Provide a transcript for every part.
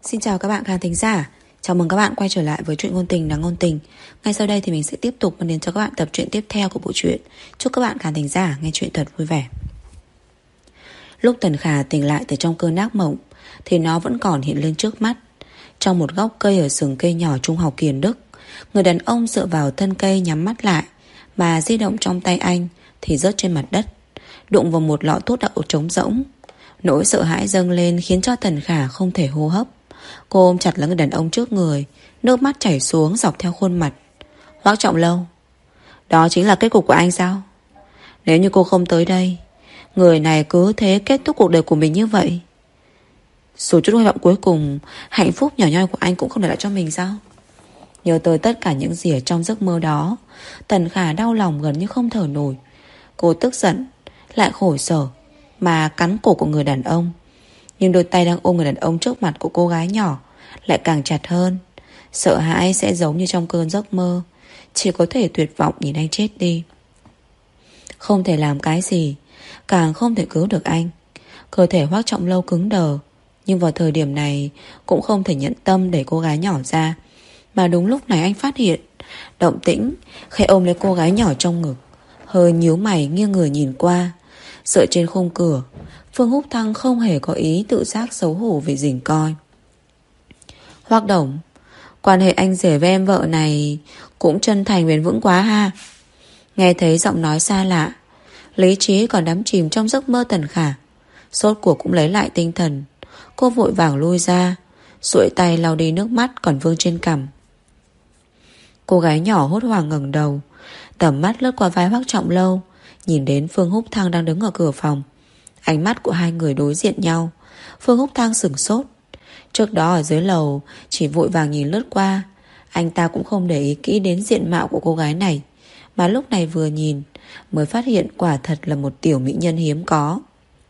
Xin chào các bạn khán thính giả. Chào mừng các bạn quay trở lại với truyện ngôn tình đáng ngôn tình. Ngay sau đây thì mình sẽ tiếp tục mang đến cho các bạn tập truyện tiếp theo của bộ truyện. Chúc các bạn khán thính giả nghe truyện thật vui vẻ. Lúc Tần Khả tỉnh lại từ trong cơn ác mộng thì nó vẫn còn hiện lên trước mắt. Trong một góc cây ở sừng cây nhỏ trung học Kiền Đức, người đàn ông dựa vào thân cây nhắm mắt lại, mà di động trong tay anh thì rớt trên mặt đất, đụng vào một lọ thuốc đậu trống rỗng. Nỗi sợ hãi dâng lên khiến cho Tần Khả không thể hô hấp. Cô ôm chặt lấy người đàn ông trước người, nước mắt chảy xuống dọc theo khuôn mặt. Hoắc Trọng Lâu, đó chính là kết cục của anh sao? Nếu như cô không tới đây, người này cứ thế kết thúc cuộc đời của mình như vậy. Dù chút hy vọng cuối cùng, hạnh phúc nhỏ nhoi của anh cũng không để lại cho mình sao? Nhớ tới tất cả những gì ở trong giấc mơ đó, Tần Khả đau lòng gần như không thở nổi. Cô tức giận, lại khổ sở mà cắn cổ của người đàn ông. Nhưng đôi tay đang ôm người đàn ông trước mặt của cô gái nhỏ lại càng chặt hơn. Sợ hãi sẽ giống như trong cơn giấc mơ, chỉ có thể tuyệt vọng nhìn anh chết đi. Không thể làm cái gì, càng không thể cứu được anh. Cơ thể Hoắc Trọng Lâu cứng đờ, nhưng vào thời điểm này cũng không thể nhận tâm đẩy cô gái nhỏ ra. Mà đúng lúc này anh phát hiện động tĩnh, khẽ ôm lấy cô gái nhỏ trong ngực, hơi nhíu mày nghiêng người nhìn qua. Dựa trên khung cửa, Phương Húc Thăng không hề có ý tự giác xấu hổ vì rình coi. Hoắc Đồng, quan hệ anh rể với em vợ này cũng chân thành bền vững quá ha. Nghe thấy giọng nói xa lạ, lý trí còn đắm chìm trong giấc mơ Tần Khả sốt cuộc cũng lấy lại tinh thần. Cô vội vàng lui ra, duỗi tay lau đi nước mắt còn vương trên cằm. Cô gái nhỏ hốt hoảng ngẩng đầu, tầm mắt lướt qua vai Hoắc Trọng Lâu, nhìn đến Phương Húc Thăng đang đứng ở cửa phòng. Ánh mắt của hai người đối diện nhau. Phương Húc Thăng sửng sốt. Trước đó ở dưới lầu chỉ vội vàng nhìn lướt qua, anh ta cũng không để ý kỹ đến diện mạo của cô gái này, mà lúc này vừa nhìn mới phát hiện quả thật là một tiểu mỹ nhân hiếm có.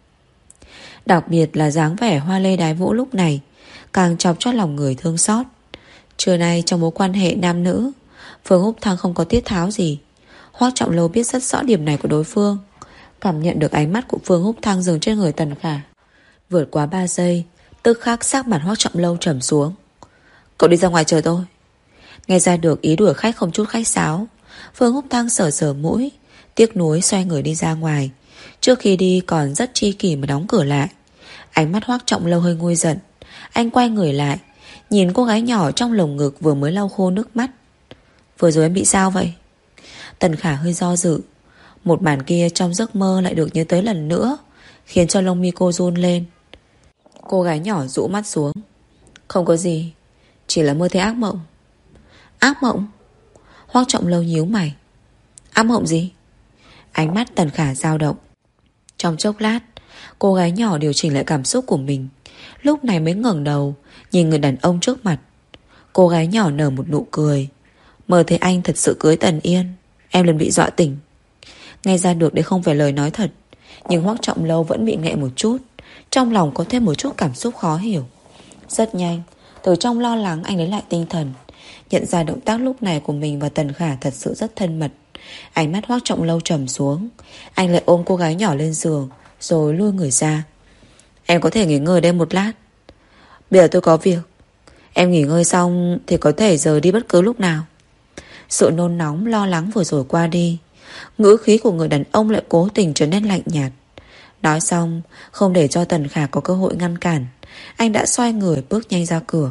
Đặc biệt là dáng vẻ hoa lê đái vũ lúc này càng chọc cho lòng người thương xót. Trưa nay trong mối quan hệ nam nữ, Phương Húc Thăng không có tiết tháo gì. Hoắc Trọng Lâu biết rất rõ điểm này của đối phương. Cảm nhận được ánh mắt của Phương Húc Thăng dừng trên người Tần Khả. Vượt qua 3 giây, tức khắc sắc mặt Hoắc Trọng Lâu trầm xuống. Cậu đi ra ngoài chờ tôi. Nghe ra được ý đuổi khách không chút khách sáo, Phương Húc Thăng sờ sờ mũi, tiếc nuối xoay người đi ra ngoài. Trước khi đi còn rất chi kỷ mà đóng cửa lại. Ánh mắt Hoắc Trọng Lâu hơi nguôi giận. Anh quay người lại, nhìn cô gái nhỏ trong lồng ngực vừa mới lau khô nước mắt. Vừa rồi em bị sao vậy? Tần Khả hơi do dự. Một màn kia trong giấc mơ lại được nhớ tới lần nữa, khiến cho lông mi cô run lên. Cô gái nhỏ rũ mắt xuống. Không có gì, chỉ là mơ thấy ác mộng. Ác mộng? Hoắc Trọng Lâu nhíu mày. Ác mộng gì? Ánh mắt Tần Khả dao động. Trong chốc lát, cô gái nhỏ điều chỉnh lại cảm xúc của mình, lúc này mới ngẩng đầu nhìn người đàn ông trước mặt. Cô gái nhỏ nở một nụ cười. Mơ thấy anh thật sự cưới Tần Yên, em liền bị dọa tỉnh. Nghe ra được đấy không phải lời nói thật, nhưng Hoắc Trọng Lâu vẫn bị nghẹn một chút. Trong lòng có thêm một chút cảm xúc khó hiểu. Rất nhanh, từ trong lo lắng anh lấy lại tinh thần, nhận ra động tác lúc này của mình và Tần Khả thật sự rất thân mật. Ánh mắt Hoắc Trọng Lâu trầm xuống. Anh lại ôm cô gái nhỏ lên giường, rồi lui người ra. Em có thể nghỉ ngơi đây một lát. Bây giờ tôi có việc. Em nghỉ ngơi xong thì có thể rời đi bất cứ lúc nào. Sự nôn nóng lo lắng vừa rồi qua đi, ngữ khí của người đàn ông lại cố tình trở nên lạnh nhạt. Nói xong, không để cho Tần Khả có cơ hội ngăn cản, anh đã xoay người bước nhanh ra cửa.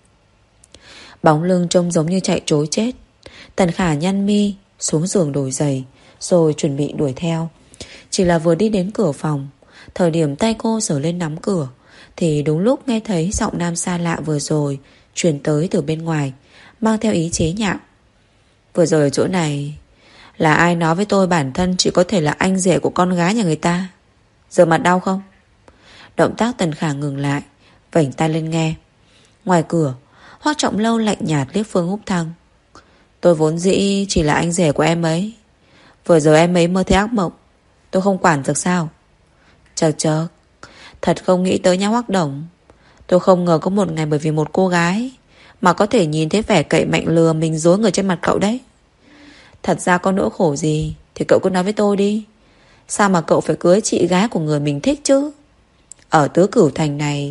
Bóng lưng trông giống như chạy trối chết. Tần Khả nhăn mi, xuống giường đổi giày, rồi chuẩn bị đuổi theo. Chỉ là vừa đi đến cửa phòng, thời điểm tay cô giở lên nắm cửa, thì đúng lúc nghe thấy giọng nam xa lạ vừa rồi truyền tới từ bên ngoài, mang theo ý chế nhạo. Vừa rồi ở chỗ này, là ai nói với tôi bản thân chỉ có thể là anh rể của con gái nhà người ta? Giờ mặt đau không? Động tác Tần Khả ngừng lại, vểnh tai lên nghe. Ngoài cửa, Hoắc Trọng Lâu lạnh nhạt liếc Phương Húc Thăng. Tôi vốn dĩ chỉ là anh rể của em ấy. Vừa rồi em ấy mơ thấy ác mộng, tôi không quản được sao? Chật, thật không nghĩ tới nha Hoắc Đồng. Tôi không ngờ có một ngày bởi vì một cô gái mà có thể nhìn thấy vẻ cậy mạnh lừa mình dối người trên mặt cậu đấy. Thật ra có nỗi khổ gì thì cậu cứ nói với tôi đi. Sao mà cậu phải cưới chị gái của người mình thích chứ? Ở Tứ Cửu Thành này,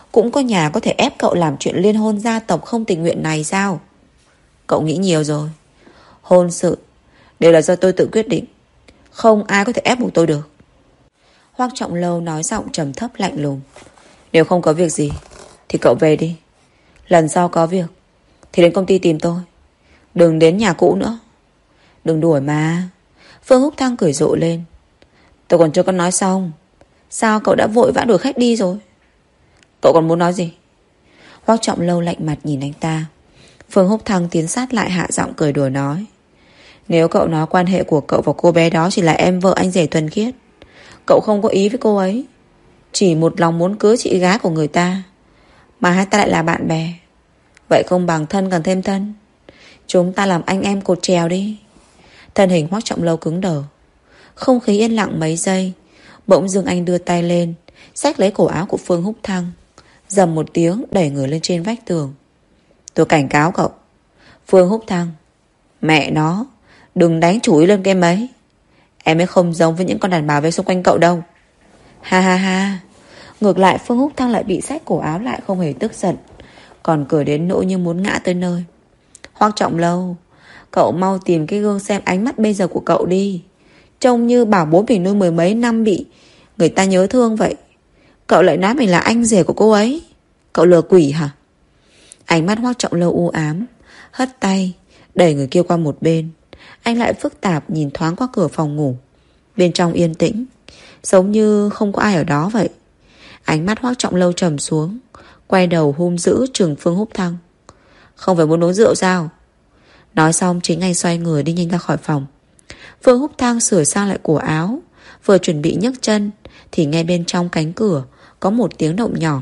cũng có nhà có thể ép cậu làm chuyện liên hôn gia tộc không tình nguyện này sao? Cậu nghĩ nhiều rồi. Hôn sự đều là do tôi tự quyết định, không ai có thể ép buộc tôi được. Hoắc Trọng Lâu nói giọng trầm thấp lạnh lùng. Nếu không có việc gì thì cậu về đi. Lần sau có việc thì đến công ty tìm tôi, đừng đến nhà cũ nữa. Đừng đuổi mà. Phương Húc Thăng cười rộ lên. Tôi còn chưa có nói xong, sao cậu đã vội vã đuổi khách đi rồi? Cậu còn muốn nói gì? Hoắc Trọng Lâu lạnh mặt nhìn anh ta. Phương Húc Thăng tiến sát lại hạ giọng cười đùa nói. Nếu cậu nói quan hệ của cậu và cô bé đó chỉ là em vợ anh rể thuần khiết, cậu không có ý với cô ấy, chỉ một lòng muốn cưới chị gái của người ta, mà hai ta lại là bạn bè, vậy không bằng thân càng thêm thân. Chúng ta làm anh em cột trèo đi. Thân hình Hoắc Trọng Lâu cứng đờ. Không khí yên lặng mấy giây. Bỗng dưng anh đưa tay lên, xách lấy cổ áo của Phương Húc Thăng, dầm một tiếng đẩy người lên trên vách tường. Tôi cảnh cáo cậu. Phương Húc Thăng, mẹ nó, đừng đánh chửi lên cái mấy. Em ấy không giống với những con đàn bà vây xung quanh cậu đâu. Ha ha ha. Ngược lại Phương Húc Thăng lại bị xách cổ áo lại, không hề tức giận, còn cười đến nỗi như muốn ngã tới nơi. Hoắc Trọng Lâu, cậu mau tìm cái gương xem ánh mắt bây giờ của cậu đi. Trông như bảo bố mình nuôi mười mấy năm bị người ta nhớ thương vậy. Cậu lại nói mình là anh rể của cô ấy. Cậu lừa quỷ hả? Ánh mắt Hoắc Trọng Lâu u ám, hất tay đẩy người kia qua một bên. Anh lại phức tạp nhìn thoáng qua cửa phòng ngủ. Bên trong yên tĩnh, giống như không có ai ở đó vậy. Ánh mắt Hoắc Trọng Lâu trầm xuống, quay đầu hung dữ trừng Phương Húc Thăng. Không phải muốn uống rượu sao? Nói xong chính anh xoay người đi nhanh ra khỏi phòng. Phương Húc Thăng sửa sang lại cổ áo, vừa chuẩn bị nhấc chân thì nghe bên trong cánh cửa có một tiếng động nhỏ.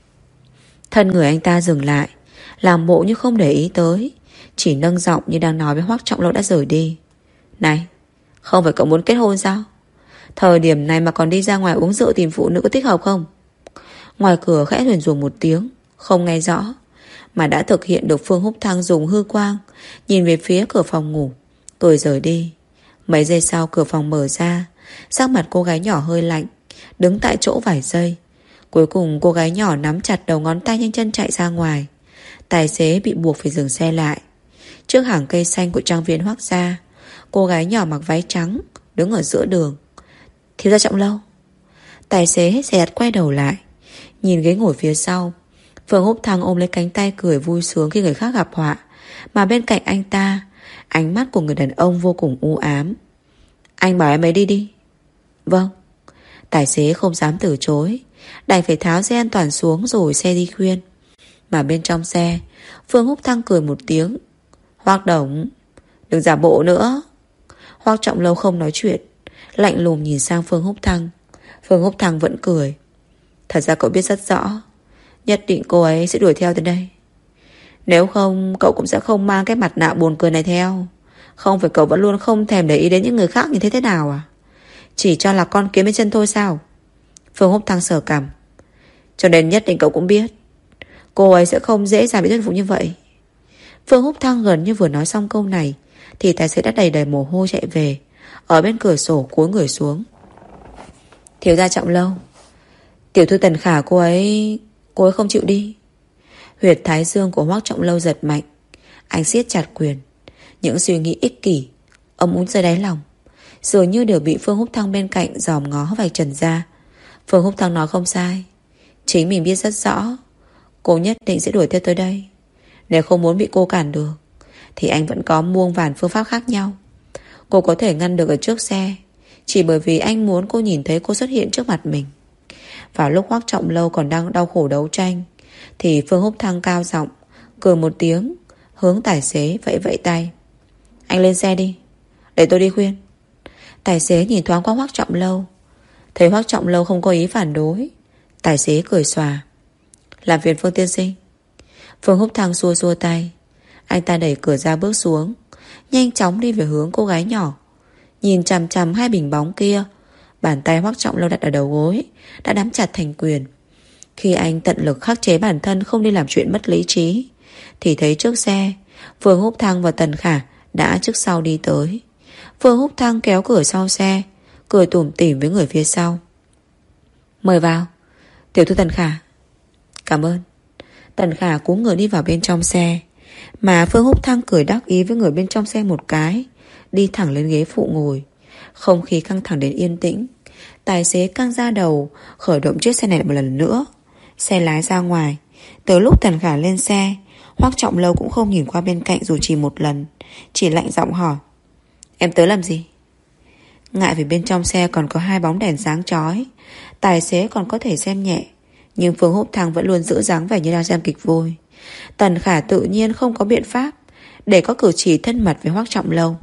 Thân người anh ta dừng lại, làm bộ như không để ý tới, chỉ nâng giọng như đang nói với Hoắc Trọng Lâu đã rời đi. Này, không phải cậu muốn kết hôn sao? Thời điểm này mà còn đi ra ngoài uống rượu tìm phụ nữ có thích hợp không? Ngoài cửa khẽ thuyền rủa một tiếng, không nghe rõ, mà đã thực hiện được Phương Húc Thăng dùng hư quang nhìn về phía cửa phòng ngủ, cười rời đi. Mấy giây sau cửa phòng mở ra, sắc mặt cô gái nhỏ hơi lạnh, đứng tại chỗ vài giây. Cuối cùng cô gái nhỏ nắm chặt đầu ngón tay nhanh chân chạy ra ngoài. Tài xế bị buộc phải dừng xe lại. Trước hàng cây xanh của trang viên Hoắc gia, cô gái nhỏ mặc váy trắng đứng ở giữa đường. Thiếu gia Trọng Lâu. Tài xế dè dặt quay đầu lại, nhìn ghế ngồi phía sau. Phương Húc Thăng ôm lấy cánh tay cười vui sướng khi người khác gặp họa, mà bên cạnh anh ta, ánh mắt của người đàn ông vô cùng u ám. Anh bảo em ấy đi đi. Vâng. Tài xế không dám từ chối, đành phải tháo dây an toàn xuống rồi xe đi khuyên. Mà bên trong xe, Phương Húc Thăng cười một tiếng. Hoắc Đồng, đừng giả bộ nữa. Hoắc Trọng Lâu không nói chuyện, lạnh lùng nhìn sang Phương Húc Thăng. Phương Húc Thăng vẫn cười. Thật ra cậu biết rất rõ, nhất định cô ấy sẽ đuổi theo tới đây. Nếu không cậu cũng sẽ không mang cái mặt nạ buồn cười này theo. Không phải cậu vẫn luôn không thèm để ý đến những người khác như thế nào à? Chỉ cho là con kiến bên chân thôi sao? Phương Húc Thăng sờ cằm. Cho nên nhất định cậu cũng biết cô ấy sẽ không dễ dàng bị thuyết phục như vậy. Phương Húc Thăng gần như vừa nói xong câu này thì tài xế đã đầy đầy mồ hôi chạy về, ở bên cửa sổ cúi người xuống. Thiếu gia Trọng Lâu, tiểu thư Tần Khả cô ấy không chịu đi. Huyệt thái dương của Hoắc Trọng Lâu giật mạnh. Anh siết chặt quyền. Những suy nghĩ ích kỷ âm ún dưới đáy lòng dường như đều bị Phương Húc Thăng bên cạnh dòm ngó vạch trần ra. Phương Húc Thăng nói không sai, chính mình biết rất rõ cô nhất định sẽ đuổi theo tới đây. Nếu không muốn bị cô cản được thì anh vẫn có muôn vàn phương pháp khác nhau. Cô có thể ngăn được ở trước xe chỉ bởi vì anh muốn cô nhìn thấy cô xuất hiện trước mặt mình. Vào lúc Hoắc Trọng Lâu còn đang đau khổ đấu tranh thì Phương Húc Thăng cao giọng cười một tiếng, hướng tài xế vẫy vẫy tay. Anh lên xe đi, để tôi đi khuyên. Tài xế nhìn thoáng qua Hoắc Trọng Lâu, thấy Hoắc Trọng Lâu không có ý phản đối, tài xế cười xòa. Làm phiền Phương tiên sinh. Phương Húc Thăng xua xua tay. Anh ta đẩy cửa ra bước xuống, nhanh chóng đi về hướng cô gái nhỏ. Nhìn chằm chằm hai bình bóng kia, bàn tay Hoắc Trọng Lâu đặt ở đầu gối đã nắm chặt thành quyền. Khi anh tận lực khắc chế bản thân không đi làm chuyện mất lý trí thì thấy trước xe Phương Húc Thăng và Tần Khả đã trước sau đi tới. Phương Húc Thăng kéo cửa sau xe, cười tủm tỉm với người phía sau. Mời vào, tiểu thư Tần Khả. Cảm ơn. Tần Khả cúi người đi vào bên trong xe, mà Phương Húc Thăng cười đắc ý với người bên trong xe một cái, đi thẳng lên ghế phụ ngồi. Không khí căng thẳng đến yên tĩnh. Tài xế căng ra đầu, khởi động chiếc xe này một lần nữa. Xe lái ra ngoài. Từ lúc Tần Khả lên xe, Hoắc Trọng Lâu cũng không nhìn qua bên cạnh dù chỉ một lần, chỉ lạnh giọng hỏi: Em tới làm gì? Ngại vì bên trong xe còn có 2 bóng đèn sáng chói, tài xế còn có thể xem nhẹ, nhưng Phương Húc Thăng vẫn luôn giữ dáng vẻ như đang xem kịch vui. Tần Khả tự nhiên không có biện pháp để có cử chỉ thân mật với Hoắc Trọng Lâu.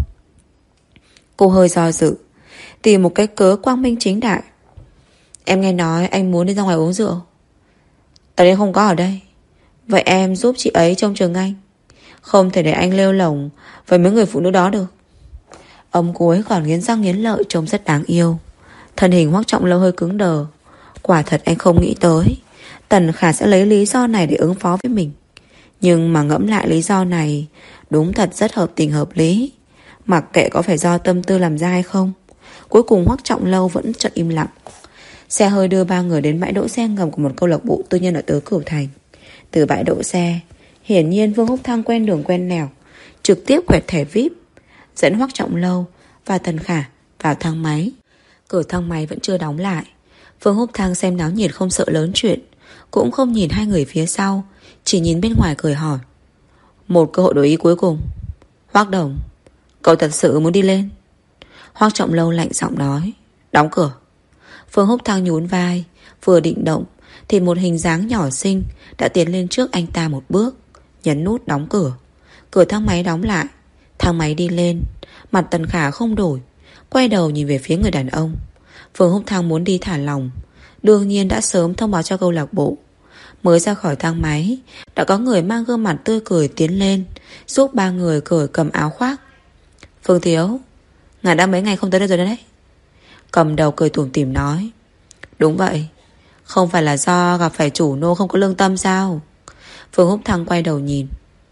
Cô hơi do dự, tìm một cái cớ quang minh chính đại: Em nghe nói anh muốn đi ra ngoài uống rượu. Tần Yên không có ở đây. Vậy em giúp chị ấy trông chừng anh. Không thể để anh lêu lổng với mấy người phụ nữ đó được. Ông cô ấy còn nghiến răng nghiến lợi, trông rất đáng yêu. Thân hình Hoắc Trọng Lâu hơi cứng đờ. Quả thật anh không nghĩ tới Tần Khả sẽ lấy lý do này để ứng phó với mình. Nhưng mà ngẫm lại lý do này, đúng thật rất hợp tình hợp lý. Mặc kệ có phải do tâm tư làm ra hay không, cuối cùng Hoắc Trọng Lâu vẫn chợt im lặng. Xe hơi đưa 3 người đến bãi đỗ xe ngầm của một câu lạc bộ tư nhân ở Tứ Cửu Thành. Từ bãi đỗ xe, hiển nhiên Phương Húc Thăng quen đường quen nẻo, trực tiếp quẹt thẻ VIP, dẫn Hoắc Trọng Lâu và Tần Khả vào thang máy. Cửa thang máy vẫn chưa đóng lại. Phương Húc Thăng xem náo nhiệt không sợ lớn chuyện, cũng không nhìn 2 người phía sau, chỉ nhìn bên ngoài cười hỏi: Một cơ hội đổi ý cuối cùng. Hoắc Đồng, cậu thật sự muốn đi lên? Hoắc Trọng Lâu lạnh giọng nói: Đóng cửa. Phương Húc Thăng nhún vai, vừa định động thì một hình dáng nhỏ xinh đã tiến lên trước anh ta một bước, nhấn nút đóng cửa. Cửa thang máy đóng lại. Thang máy đi lên. Mặt Tần Khả không đổi, quay đầu nhìn về phía người đàn ông. Phương Húc Thăng muốn đi thả lỏng, đương nhiên đã sớm thông báo cho câu lạc bộ. Mới ra khỏi thang máy, đã có người mang gương mặt tươi cười tiến lên, giúp 3 người cởi cầm áo khoác. Phương Thiếu, ngài đã mấy ngày không tới đây rồi đấy. Cầm đầu cười tủm tỉm nói: Đúng vậy. Không phải là do gặp phải chủ nô không có lương tâm sao? Phương Húc Thăng quay đầu nhìn.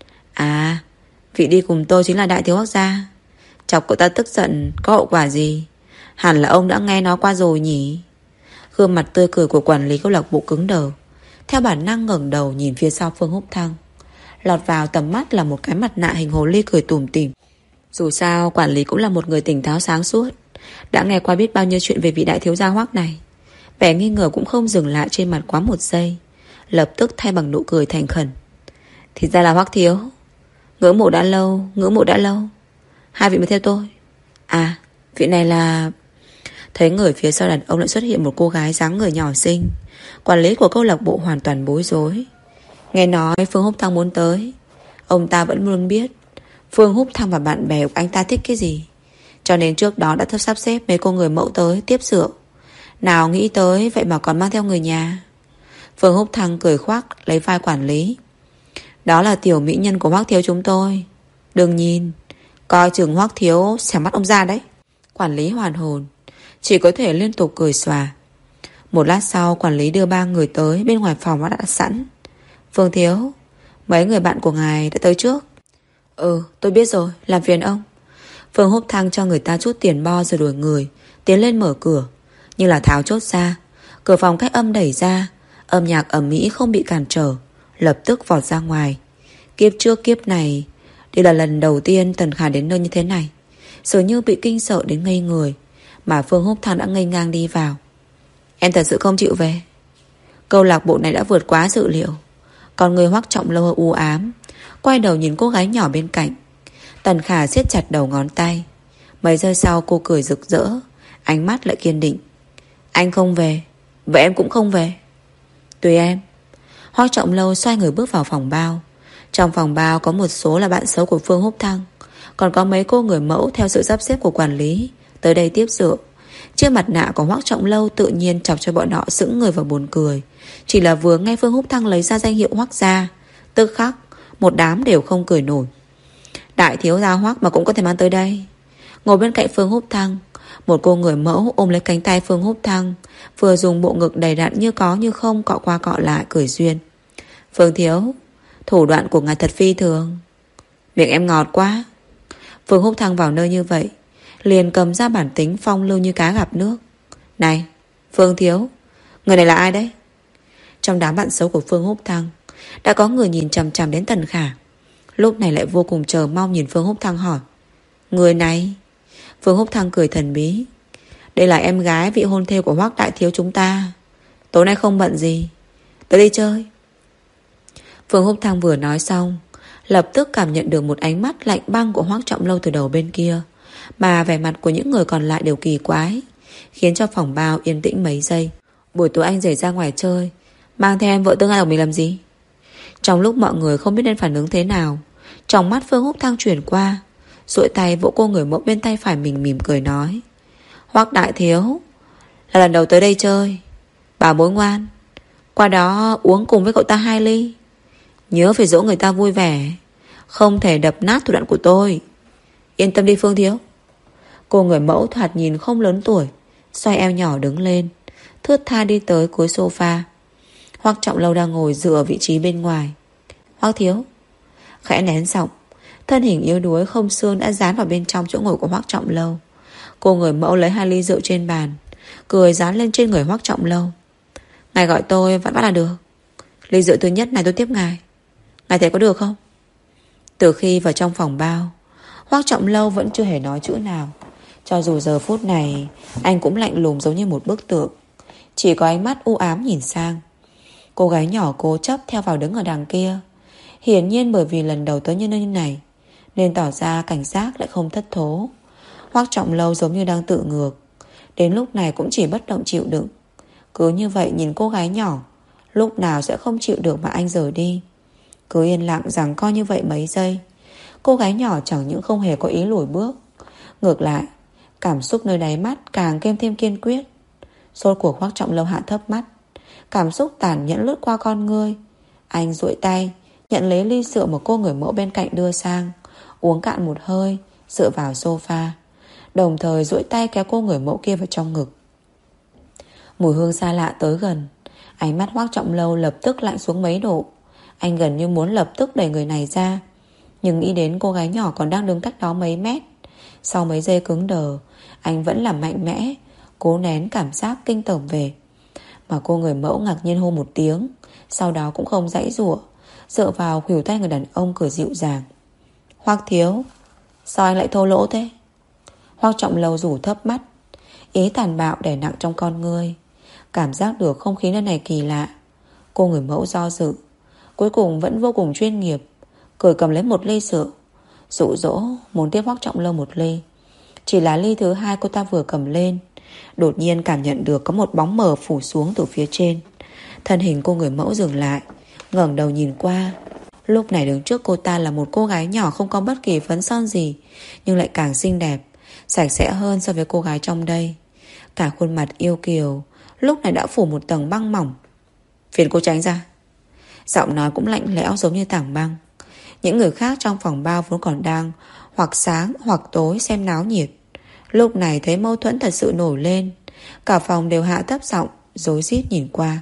À, vị đi cùng tôi chính là đại thiếu Hoắc gia. Chọc cậu ta tức giận có hậu quả gì? Hẳn là ông đã nghe nói qua rồi nhỉ? Gương mặt tươi cười của quản lý câu lạc bộ cứng đờ, theo bản năng ngẩng đầu nhìn phía sau Phương Húc Thăng. Lọt vào tầm mắt là một cái mặt nạ hình hồ ly cười tủm tỉm. Dù sao quản lý cũng là một người tỉnh táo sáng suốt, đã nghe qua biết bao nhiêu chuyện về vị đại thiếu gia Hoắc này. Vẻ nghi ngờ cũng không dừng lại trên mặt quá một giây, lập tức thay bằng nụ cười thành khẩn. Thì ra là Hoắc thiếu. Ngưỡng mộ đã lâu, ngưỡng mộ đã lâu. 2 vị mới theo tôi. À, vị này là... Thấy người phía sau đàn ông lại xuất hiện một cô gái dáng người nhỏ xinh. Quản lý của câu lạc bộ hoàn toàn bối rối. Nghe nói Phương Húc Thăng muốn tới. Ông ta vẫn luôn biết Phương Húc Thăng và bạn bè của anh ta thích cái gì, cho nên trước đó đã sắp xếp mấy cô người mẫu tới tiếp rượu. Nào nghĩ tới vậy mà còn mang theo người nhà. Phương Húc Thăng cười khoác lấy vai quản lý. Đó là tiểu mỹ nhân của Hoắc thiếu chúng tôi. Đừng nhìn, coi chừng Hoắc thiếu xẻ mắt ông ra đấy. Quản lý hoàn hồn, chỉ có thể liên tục cười xòa. Một lát sau quản lý đưa 3 người tới bên ngoài phòng đã đặt sẵn. Phương thiếu, mấy người bạn của ngài đã tới trước. Ừ, tôi biết rồi, làm phiền ông. Phương Húc Thăng cho người ta chút tiền bo rồi đuổi người tiến lên mở cửa. Nhưng là tháo chốt ra, cửa phòng cách âm đẩy ra. Âm nhạc ầm ĩ không bị cản trở, lập tức vọt ra ngoài. Kiếp trước kiếp này, đây là lần đầu tiên Tần Khả đến nơi như thế này, dường như bị kinh sợ đến ngây người. Mà Phương Húc Thăng đã ngây ngang đi vào. Em thật sự không chịu về? Câu lạc bộ này đã vượt quá dự liệu. Còn người Hoắc Trọng Lâu u ám, quay đầu nhìn cô gái nhỏ bên cạnh. Tần Khả siết chặt đầu ngón tay. Mấy giây sau cô cười rực rỡ, ánh mắt lại kiên định. Anh không về, vậy em cũng không về. Tùy em. Hoắc Trọng Lâu xoay người bước vào phòng bao. Trong phòng bao có một số là bạn xấu của Phương Húc Thăng, còn có mấy cô người mẫu theo sự sắp xếp của quản lý tới đây tiếp rượu. Chiếc mặt nạ của Hoắc Trọng Lâu tự nhiên chọc cho bọn họ sững người và buồn cười. Chỉ là vừa nghe Phương Húc Thăng lấy ra danh hiệu Hoắc gia, tức khắc một đám đều không cười nổi. Đại thiếu gia Hoắc mà cũng có thể mang tới đây. Ngồi bên cạnh Phương Húc Thăng, một cô người mẫu ôm lấy cánh tay Phương Húc Thăng, vừa dùng bộ ngực đầy đặn như có như không cọ qua cọ lại cười duyên. Phương thiếu, thủ đoạn của ngài thật phi thường. Miệng em ngọt quá. Phương Húc Thăng vào nơi như vậy liền cầm ra bản tính phong lưu như cá gặp nước. Này, Phương thiếu, người này là ai đấy? Trong đám bạn xấu của Phương Húc Thăng đã có người nhìn chằm chằm đến Tần Khả. Lúc này lại vô cùng chờ mong nhìn Phương Húc Thăng hỏi: người này? Phương Húc Thăng cười thần bí: đây là em gái vị hôn thê của Hoắc đại thiếu chúng ta. Tối nay không bận gì, tới đi chơi. Phương Húc Thăng vừa nói xong, lập tức cảm nhận được một ánh mắt lạnh băng của Hoắc Trọng Lâu từ đầu bên kia, mà vẻ mặt của những người còn lại đều kỳ quái, khiến cho phòng bao yên tĩnh mấy giây. Buổi tối anh rể ra ngoài chơi, mang theo em vợ tương lai của mình làm gì? Trong lúc mọi người không biết nên phản ứng thế nào, trong mắt Phương Húc Thăng chuyển qua, duỗi tay vỗ cô người mẫu bên tay phải mình, mỉm cười nói: Hoắc đại thiếu là lần đầu tới đây chơi, bảo bối ngoan, qua đó uống cùng với cậu ta 2 ly. Nhớ phải dỗ người ta vui vẻ, không thể đập nát thủ đoạn của tôi. Yên tâm đi Phương thiếu. Cô người mẫu thoạt nhìn không lớn tuổi, xoay eo nhỏ đứng lên, thướt tha đi tới cuối sofa. Hoắc Trọng Lâu đang ngồi dựa ở vị trí bên ngoài. Hoắc thiếu. Khẽ nén giọng, thân hình yếu đuối không xương đã dán vào bên trong chỗ ngồi của Hoắc Trọng Lâu. Cô người mẫu lấy 2 ly rượu trên bàn, cười dán lên trên người Hoắc Trọng Lâu. Ngài gọi tôi vẫn bắt là được. Ly rượu thứ nhất này tôi tiếp ngài. Ngài thấy có được không? Từ khi vào trong phòng bao, Hoắc Trọng Lâu vẫn chưa hề nói chữ nào. Cho dù giờ phút này anh cũng lạnh lùng giống như một bức tượng, chỉ có ánh mắt u ám nhìn sang. Cô gái nhỏ cố chấp theo vào đứng ở đằng kia, hiển nhiên bởi vì lần đầu tới như nơi này nên tỏ ra cảnh giác lại không thất thố. Hoắc Trọng Lâu giống như đang tự ngược, đến lúc này cũng chỉ bất động chịu đựng. Cứ như vậy nhìn cô gái nhỏ, lúc nào sẽ không chịu được mà anh rời đi. Cứ yên lặng giằng co như vậy mấy giây, cô gái nhỏ chẳng những không hề có ý lùi bước, ngược lại cảm xúc nơi đáy mắt càng thêm kiên quyết. Rốt cuộc Hoắc Trọng Lâu hạ thấp mắt, cảm xúc tàn nhẫn lướt qua con ngươi. Anh duỗi tay nhận lấy ly rượu mà cô người mẫu bên cạnh đưa sang, uống cạn một hơi, dựa vào sofa, đồng thời duỗi tay kéo cô người mẫu kia vào trong ngực. Mùi hương xa lạ tới gần, ánh mắt Hoắc Trọng Lâu lập tức lạnh xuống mấy độ. Anh gần như muốn lập tức đẩy người này ra, nhưng nghĩ đến cô gái nhỏ còn đang đứng cách đó mấy mét. Sau mấy giây cứng đờ, anh vẫn là mạnh mẽ, cố nén cảm giác kinh tởm về. Mà cô người mẫu ngạc nhiên hô một tiếng, sau đó cũng không giãy giụa, dựa vào khuỷu tay người đàn ông cười dịu dàng. Hoắc thiếu, sao anh lại thô lỗ thế? Hoắc Trọng Lâu rủ thấp mắt, ý tàn bạo đè nặng trong con ngươi. Cảm giác được không khí nơi này kỳ lạ. Cô người mẫu do dự, cuối cùng vẫn vô cùng chuyên nghiệp, cười cầm lấy một ly rượu, dụ dỗ muốn tiếp Hoắc Trọng Lâu một ly. Chỉ là ly thứ hai cô ta vừa cầm lên, đột nhiên cảm nhận được có một bóng mờ phủ xuống từ phía trên. Thân hình cô người mẫu dừng lại, ngẩng đầu nhìn qua. Lúc này đứng trước cô ta là một cô gái nhỏ không có bất kỳ phấn son gì, nhưng lại càng xinh đẹp, sạch sẽ hơn so với cô gái trong đây. Cả khuôn mặt yêu kiều lúc này đã phủ một tầng băng mỏng. Phiền cô tránh ra. Giọng nói cũng lạnh lẽo giống như tảng băng. Những người khác trong phòng bao vốn còn đang hoặc sáng hoặc tối xem náo nhiệt, lúc này thấy mâu thuẫn thật sự nổi lên, cả phòng đều hạ thấp giọng rối rít nhìn qua.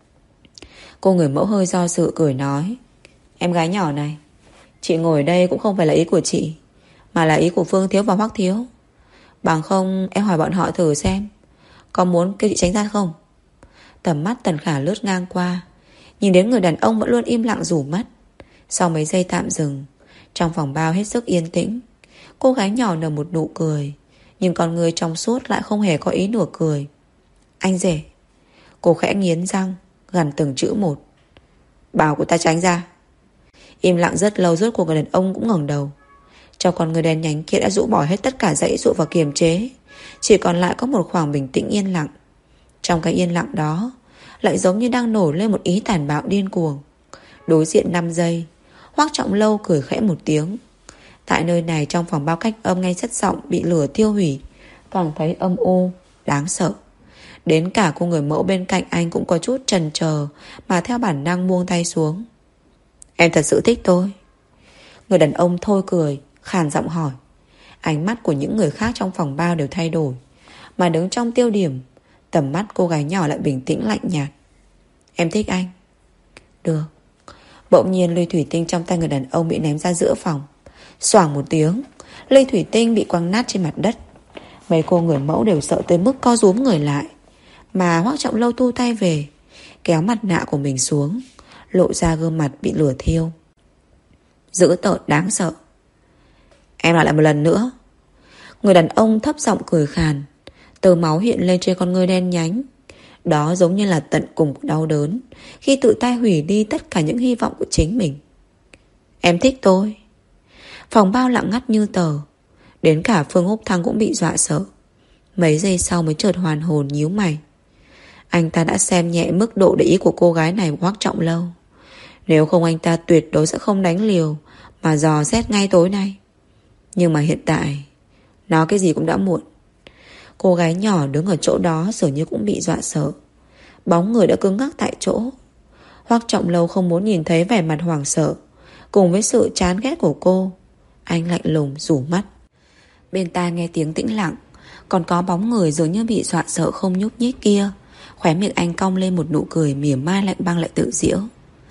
Cô người mẫu hơi do dự cười nói: Em gái nhỏ này, chị ngồi đây cũng không phải là ý của chị, mà là ý của Phương thiếu và Hoắc thiếu. Bằng không em hỏi bọn họ thử xem, có muốn kêu chị tránh ra không? Tầm mắt Tần Khả lướt ngang qua, nhìn đến người đàn ông vẫn luôn im lặng rủ mắt. Sau mấy giây tạm dừng, trong phòng bao hết sức yên tĩnh. Cô gái nhỏ nở một nụ cười, nhưng con người trong suốt lại không hề có ý nửa cười. Anh rể. Cô khẽ nghiến răng, gằn từng chữ một. Bảo của ta tránh ra. Im lặng rất lâu, rốt cuộc người đàn ông cũng ngẩng đầu. Trong con người đen nhánh kia đã rũ bỏ hết tất cả dãy dụ và kiềm chế, chỉ còn lại có một khoảng bình tĩnh yên lặng. Trong cái yên lặng đó lại giống như đang nổi lên một ý tàn bạo điên cuồng. Đối diện 5 giây, Hoắc Trọng Lâu cười khẽ một tiếng. Tại nơi này trong phòng bao cách âm ngay chất giọng bị lửa tiêu hủy, càng thấy âm u, đáng sợ. Đến cả cô người mẫu bên cạnh anh cũng có chút chần chờ, mà theo bản năng buông tay xuống. Em thật sự thích tôi? Người đàn ông thôi cười, khàn giọng hỏi. Ánh mắt của những người khác trong phòng bao đều thay đổi, mà đứng trong tiêu điểm, tầm mắt cô gái nhỏ lại bình tĩnh lạnh nhạt. Em thích anh. Được. Bỗng nhiên ly thủy tinh trong tay người đàn ông bị ném ra giữa phòng. Xoảng một tiếng, ly thủy tinh bị quăng nát trên mặt đất. Mấy cô người mẫu đều sợ tới mức co rúm người lại. Mà Hoắc Trọng Lâu thu tay về, kéo mặt nạ của mình xuống, lộ ra gương mặt bị lửa thiêu. Dữ tợn đáng sợ. Em nói lại một lần nữa. Người đàn ông thấp giọng cười khàn. Tơ máu hiện lên trên con ngươi đen nhánh. Đó giống như là tận cùng của đau đớn khi tự tay hủy đi tất cả những hy vọng của chính mình. Em thích tôi. Phòng bao lặng ngắt như tờ. Đến cả Phương Húc Thăng cũng bị dọa sợ. Mấy giây sau mới chợt hoàn hồn nhíu mày. Anh ta đã xem nhẹ mức độ để ý của cô gái này Hoắc Trọng Lâu. Nếu không anh ta tuyệt đối sẽ không đánh liều mà dò xét ngay tối nay. Nhưng mà hiện tại nói cái gì cũng đã muộn. Cô gái nhỏ đứng ở chỗ đó dường như cũng bị dọa sợ. Bóng người đã cứng ngắc tại chỗ. Hoắc Trọng Lâu không muốn nhìn thấy vẻ mặt hoảng sợ cùng với sự chán ghét của cô. Anh lạnh lùng rủ mắt. Bên tai nghe tiếng tĩnh lặng. Còn có bóng người dường như bị dọa sợ không nhúc nhích kia. Khóe miệng anh cong lên một nụ cười mỉa mai lạnh băng lại tự giễu.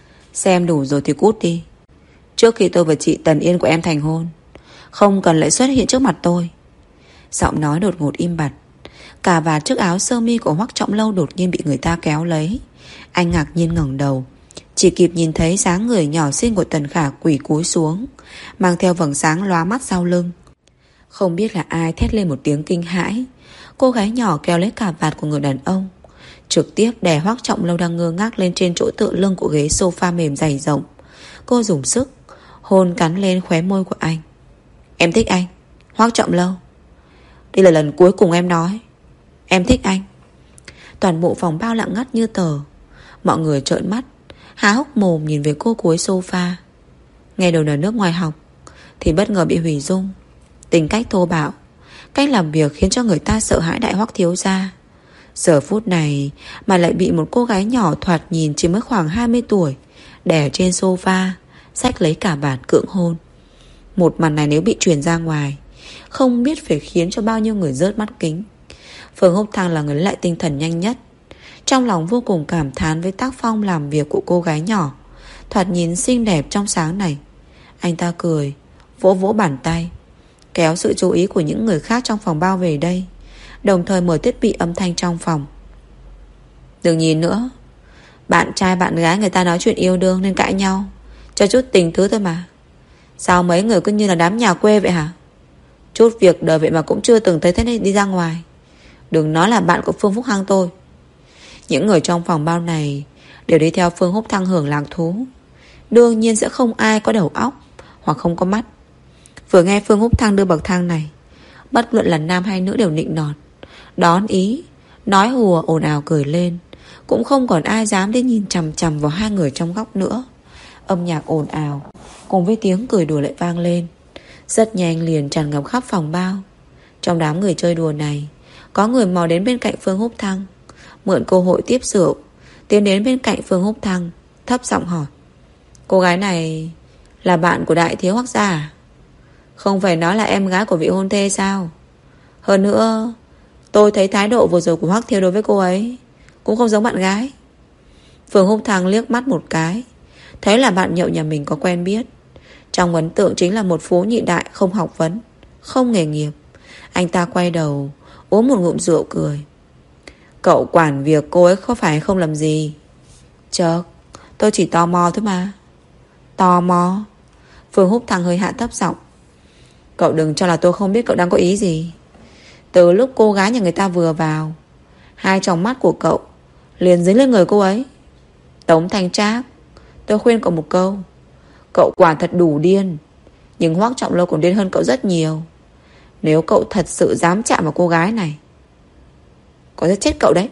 Xem đủ rồi thì cút đi. Trước khi tôi và chị Tần Yên của em thành hôn, không cần lại xuất hiện trước mặt tôi. Giọng nói đột ngột im bặt. Cà vạt chiếc áo sơ mi của Hoắc Trọng Lâu đột nhiên bị người ta kéo lấy. Anh ngạc nhiên ngẩng đầu, chỉ kịp nhìn thấy dáng người nhỏ xinh của Tần Khả quỳ cúi xuống, mang theo vầng sáng lóa mắt sau lưng. Không biết là ai thét lên một tiếng kinh hãi. Cô gái nhỏ kéo lấy cà vạt của người đàn ông, trực tiếp đè Hoắc Trọng Lâu đang ngơ ngác lên trên chỗ tựa lưng của ghế sofa mềm dày rộng. Cô dùng sức hôn cắn lên khóe môi của anh. Em thích anh, Hoắc Trọng Lâu. Đây là lần cuối cùng em nói em thích anh. Toàn bộ phòng bao lặng ngắt như tờ. Mọi người trợn mắt há hốc mồm nhìn về cô cuối sofa. Nghe đầu ở nước ngoài học thì bất ngờ bị hủy dung. Tính cách thô bạo, cách làm việc khiến cho người ta sợ hãi đại Hoắc thiếu gia. Giờ phút này mà lại bị một cô gái nhỏ thoạt nhìn chỉ mới khoảng 20 tuổi đè trên sofa, xách lấy cả vạt cưỡng hôn. Một màn này nếu bị truyền ra ngoài, không biết phải khiến cho bao nhiêu người rớt mắt kính. Phương Húc Thăng là người lấy lại tinh thần nhanh nhất. Trong lòng vô cùng cảm thán với tác phong làm việc của cô gái nhỏ, thoạt nhìn xinh đẹp trong sáng này. Anh ta cười, vỗ vỗ bàn tay, kéo sự chú ý của những người khác trong phòng bao về đây, đồng thời mở thiết bị âm thanh trong phòng. Đừng nhìn nữa. Bạn trai bạn gái người ta nói chuyện yêu đương nên cãi nhau, cho chút tình thứ thôi mà. Sao mấy người cứ như là đám nhà quê vậy hả? Chút việc đời vậy mà cũng chưa từng thấy thế này đi ra ngoài. Đừng nói là bạn của Phương Phúc Hăng tôi. Những người trong phòng bao này đều đi theo Phương Húc Thăng hưởng lạc thú. Đương nhiên sẽ không ai có đầu óc hoặc không có mắt. Vừa nghe Phương Húc Thăng đưa bậc thang này, bất luận là nam hay nữ đều nịnh nọt, đón ý, nói hùa, ồn ào cười lên. Cũng không còn ai dám đi nhìn chằm chằm vào hai người trong góc nữa. Âm nhạc ồn ào cùng với tiếng cười đùa lại vang lên, rất nhanh liền tràn ngập khắp phòng bao. Trong đám người chơi đùa này, có người mò đến bên cạnh Phương Húc Thăng, mượn cơ hội tiếp rượu, tiến đến bên cạnh Phương Húc Thăng, thấp giọng hỏi: cô gái này là bạn của đại thiếu Hoắc gia à? Không phải nói là em gái của vị hôn thê sao? Hơn nữa, tôi thấy thái độ vừa rồi của Hoắc thiếu đối với cô ấy cũng không giống bạn gái. Phương Húc Thăng liếc mắt một cái, thấy là bạn nhậu nhà mình có quen biết. Trong ấn tượng chính là một phú nhị đại không học vấn, không nghề nghiệp. Anh ta quay đầu uống một ngụm rượu cười: cậu quản việc cô ấy có phải không làm gì? Chợt, tôi chỉ tò mò thôi mà. Tò mò? Phương Húc Thăng hơi hạ thấp giọng: cậu đừng cho là tôi không biết cậu đang có ý gì. Từ lúc cô gái nhà người ta vừa vào, hai tròng mắt của cậu liền dính lên người cô ấy. Tống Thanh Trác, tôi khuyên cậu một câu, cậu quả thật đủ điên, nhưng Hoắc Trọng Lâu còn điên hơn cậu rất nhiều. Nếu cậu thật sự dám chạm vào cô gái này, có giết chết cậu đấy.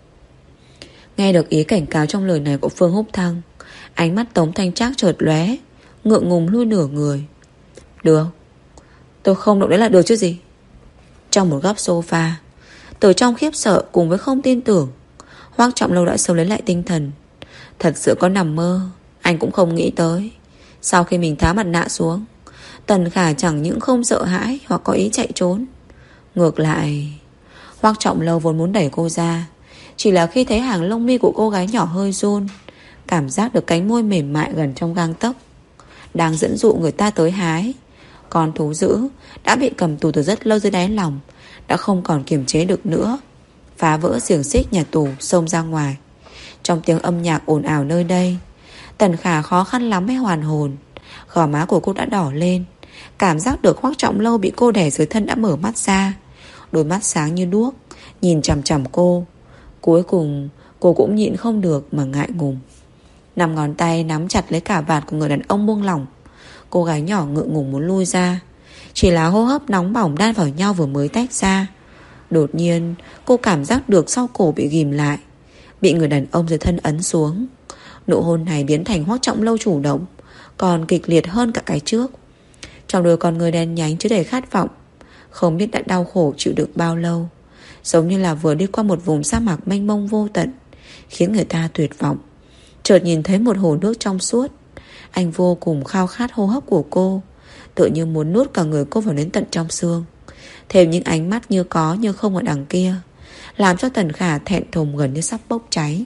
Nghe được ý cảnh cáo trong lời này của Phương Húc Thăng, ánh mắt Tống Thanh Trác chợt lóe, ngượng ngùng lui nửa người. Được, tôi không động đến là được chứ gì. Trong một góc sofa, từ trong khiếp sợ cùng với không tin tưởng, Hoắc Trọng Lâu đã sớm lấy lại tinh thần. Thật sự có nằm mơ, anh cũng không nghĩ tới. Sau khi mình tháo mặt nạ xuống, Tần Khả chẳng những không sợ hãi hoặc có ý chạy trốn. Ngược lại, Hoắc Trọng Lâu vốn muốn đẩy cô ra, chỉ là khi thấy hàng lông mi của cô gái nhỏ hơi run, cảm giác được cánh môi mềm mại gần trong gang tấc, đang dẫn dụ người ta tới hái. Con thú dữ đã bị cầm tù từ rất lâu dưới đáy lòng đã không còn kiềm chế được nữa, phá vỡ xiềng xích nhà tù xông ra ngoài. Trong tiếng âm nhạc ồn ào nơi đây, Tần Khả khó khăn lắm mới hoàn hồn. Gò má của cô đã đỏ lên. Cảm giác được Hoắc Trọng Lâu bị cô đè dưới thân đã mở mắt ra. Đôi mắt sáng như đuốc, nhìn chằm chằm cô. Cuối cùng cô cũng nhịn không được mà ngại ngùng. 5 ngón tay nắm chặt lấy cả vạt của người đàn ông buông lỏng. Cô gái nhỏ ngượng ngùng muốn lui ra. Chỉ là hô hấp nóng bỏng đan vào nhau vừa mới tách ra. Đột nhiên cô cảm giác được sau cổ bị ghim lại, bị người đàn ông dưới thân ấn xuống. Nụ hôn này biến thành Hoắc Trọng Lâu chủ động, còn kịch liệt hơn cả cái trước. Trong đôi con người đen nhánh chứa đầy khát vọng. Không biết đã đau khổ chịu được bao lâu, giống như là vừa đi qua một vùng sa mạc mênh mông vô tận, khiến người ta tuyệt vọng. Chợt nhìn thấy một hồ nước trong suốt. Anh vô cùng khao khát hô hấp của cô, tự như muốn nuốt cả người cô vào đến tận trong xương. Thêm những ánh mắt như có như không ở đằng kia, làm cho Tần Khả thẹn thùng gần như sắp bốc cháy.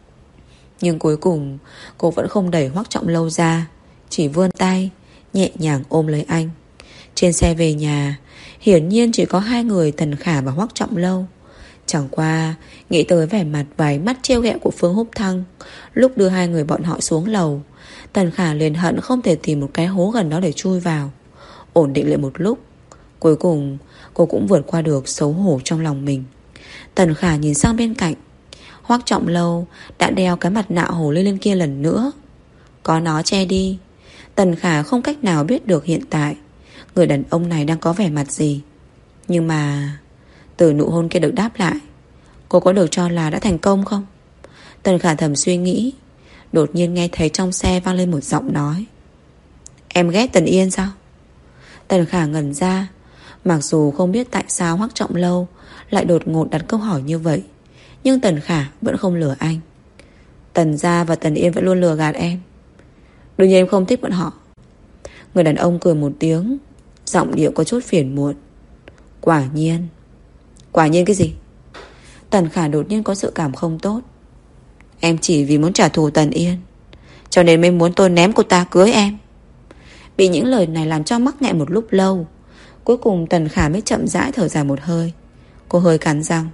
Nhưng cuối cùng cô vẫn không đẩy Hoắc Trọng Lâu ra, chỉ vươn tay nhẹ nhàng ôm lấy anh. Trên xe về nhà, hiển nhiên chỉ có 2 người, Tần Khả và Hoắc Trọng Lâu. Chẳng qua nghĩ tới vẻ mặt váy mắt trêu ghẹo của Phương Húc Thăng lúc đưa 2 người bọn họ xuống lầu, Tần Khả liền hận không thể tìm một cái hố gần đó để chui vào. Ổn định lại một lúc, cuối cùng cô cũng vượt qua được xấu hổ trong lòng mình. Tần Khả nhìn sang bên cạnh, Hoắc Trọng Lâu đã đeo cái mặt nạ hồ ly lên kia lần nữa. Có nó che đi, Tần Khả không cách nào biết được hiện tại người đàn ông này đang có vẻ mặt gì. Nhưng mà từ nụ hôn kia được đáp lại, cô có được cho là đã thành công không? Tần Khả thầm suy nghĩ. Đột nhiên nghe thấy trong xe vang lên một giọng nói. Em ghét Tần Yên sao? Tần Khả ngẩn ra. Mặc dù không biết tại sao Hoắc Trọng Lâu lại đột ngột đặt câu hỏi như vậy, nhưng Tần Khả vẫn không lừa anh. Tần gia và Tần Yên vẫn luôn lừa gạt em. Đương nhiên em không thích bọn họ. Người đàn ông cười một tiếng, giọng điệu có chút phiền muộn. Quả nhiên. Quả nhiên cái gì? Tần Khả đột nhiên có dự cảm không tốt. Em chỉ vì muốn trả thù Tần Yên, cho nên mới muốn tôi ném cô ta cưới em. Bị những lời này làm cho mắc nghẹn một lúc lâu. Cuối cùng Tần Khả mới chậm rãi thở dài một hơi. Cô hơi cắn răng.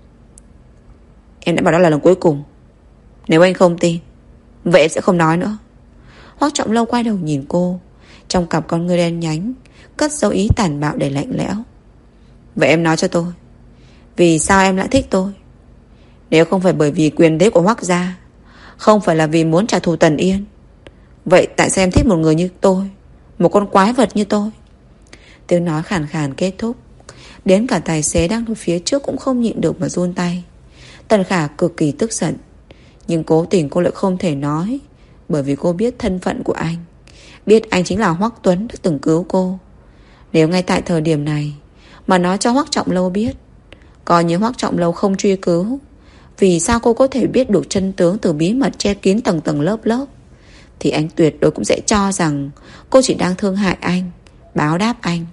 Em đã bảo đó là lần cuối cùng. Nếu anh không tin, vậy em sẽ không nói nữa. Hoắc Trọng Lâu quay đầu nhìn cô, trong cặp con ngươi đen nhánh cất dấu ý tàn bạo để lạnh lẽo. Vậy em nói cho tôi, vì sao em lại thích tôi? Nếu không phải bởi vì quyền đế của Hoắc gia, không phải là vì muốn trả thù Tần Yên, vậy tại sao em thích một người như tôi, một con quái vật như tôi? Tiếng nói khàn khàn kết thúc. Đến cả tài xế đang ở phía trước cũng không nhịn được mà run tay. Tần Khả cực kỳ tức giận, nhưng cố tình cô lại không thể nói, bởi vì cô biết thân phận của anh, biết anh chính là Hoắc Tuấn đã từng cứu cô. Nếu ngay tại thời điểm này mà nói cho Hoắc Trọng Lâu biết, coi như Hoắc Trọng Lâu không truy cứu, vì sao cô có thể biết được chân tướng từ bí mật che kín tầng tầng lớp lớp, thì anh tuyệt đối cũng sẽ cho rằng cô chỉ đang thương hại anh, báo đáp anh.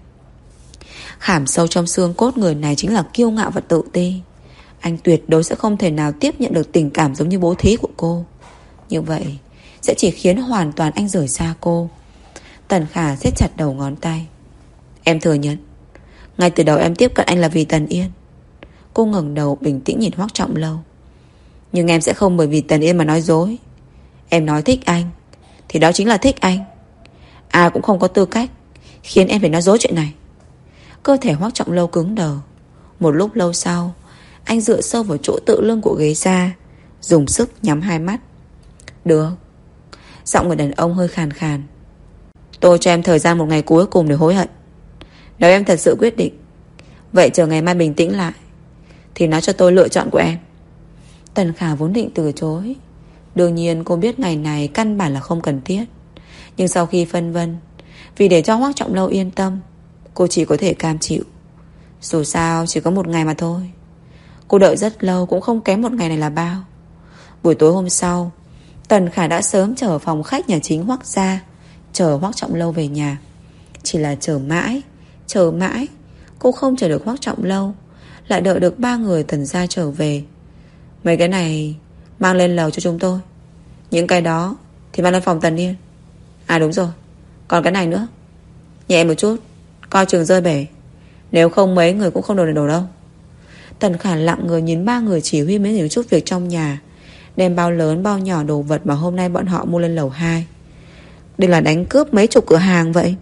Khảm sâu trong xương cốt người này chính là kiêu ngạo và tự ti. Anh tuyệt đối sẽ không thể nào tiếp nhận được tình cảm giống như bố thí của cô. Như vậy sẽ chỉ khiến hoàn toàn anh rời xa cô. Tần Khả siết chặt đầu ngón tay. Em thừa nhận, ngay từ đầu em tiếp cận anh là vì Tần Yên. Cô ngẩng đầu bình tĩnh nhìn Hoắc Trọng Lâu. Nhưng em sẽ không bởi vì Tần Yên mà nói dối. Em nói thích anh thì đó chính là thích anh. Ai cũng không có tư cách khiến em phải nói dối chuyện này. Cơ thể Hoắc Trọng Lâu cứng đờ. Một lúc lâu sau, anh dựa sâu vào chỗ tựa lưng của ghế ra, dùng sức nhắm hai mắt. Được. Giọng người đàn ông hơi khàn khàn. Tôi cho em thời gian một ngày cuối cùng để hối hận. Nếu em thật sự quyết định, vậy chờ ngày mai bình tĩnh lại thì nói cho tôi lựa chọn của em. Tần Khả vốn định từ chối. Đương nhiên cô biết ngày này căn bản là không cần thiết, nhưng sau khi phân vân, vì để cho Hoắc Trọng Lâu yên tâm, cô chỉ có thể cam chịu. Dù sao chỉ có một ngày mà thôi. Cô đợi rất lâu cũng không kém một ngày này là bao. Buổi tối hôm sau, Tần Khả đã sớm chờ phòng khách nhà chính Hoắc gia, chờ Hoắc Trọng Lâu về nhà. Chỉ là chờ mãi, cô không chờ được Hoắc Trọng Lâu, lại đợi được 3 người Tần gia trở về. Mấy cái này mang lên lầu cho chúng tôi, những cái đó thì mang lên phòng Tần Yên. À đúng rồi, còn cái này nữa, nhẹ một chút, coi chừng rơi bể. Nếu không mấy người cũng không đổ đâu. Tần Khả lặng người nhìn 3 người chỉ huy mấy chút việc trong nhà, đem bao lớn bao nhỏ đồ vật mà hôm nay bọn họ mua lên lầu 2. Đây là đánh cướp mấy chục cửa hàng vậy.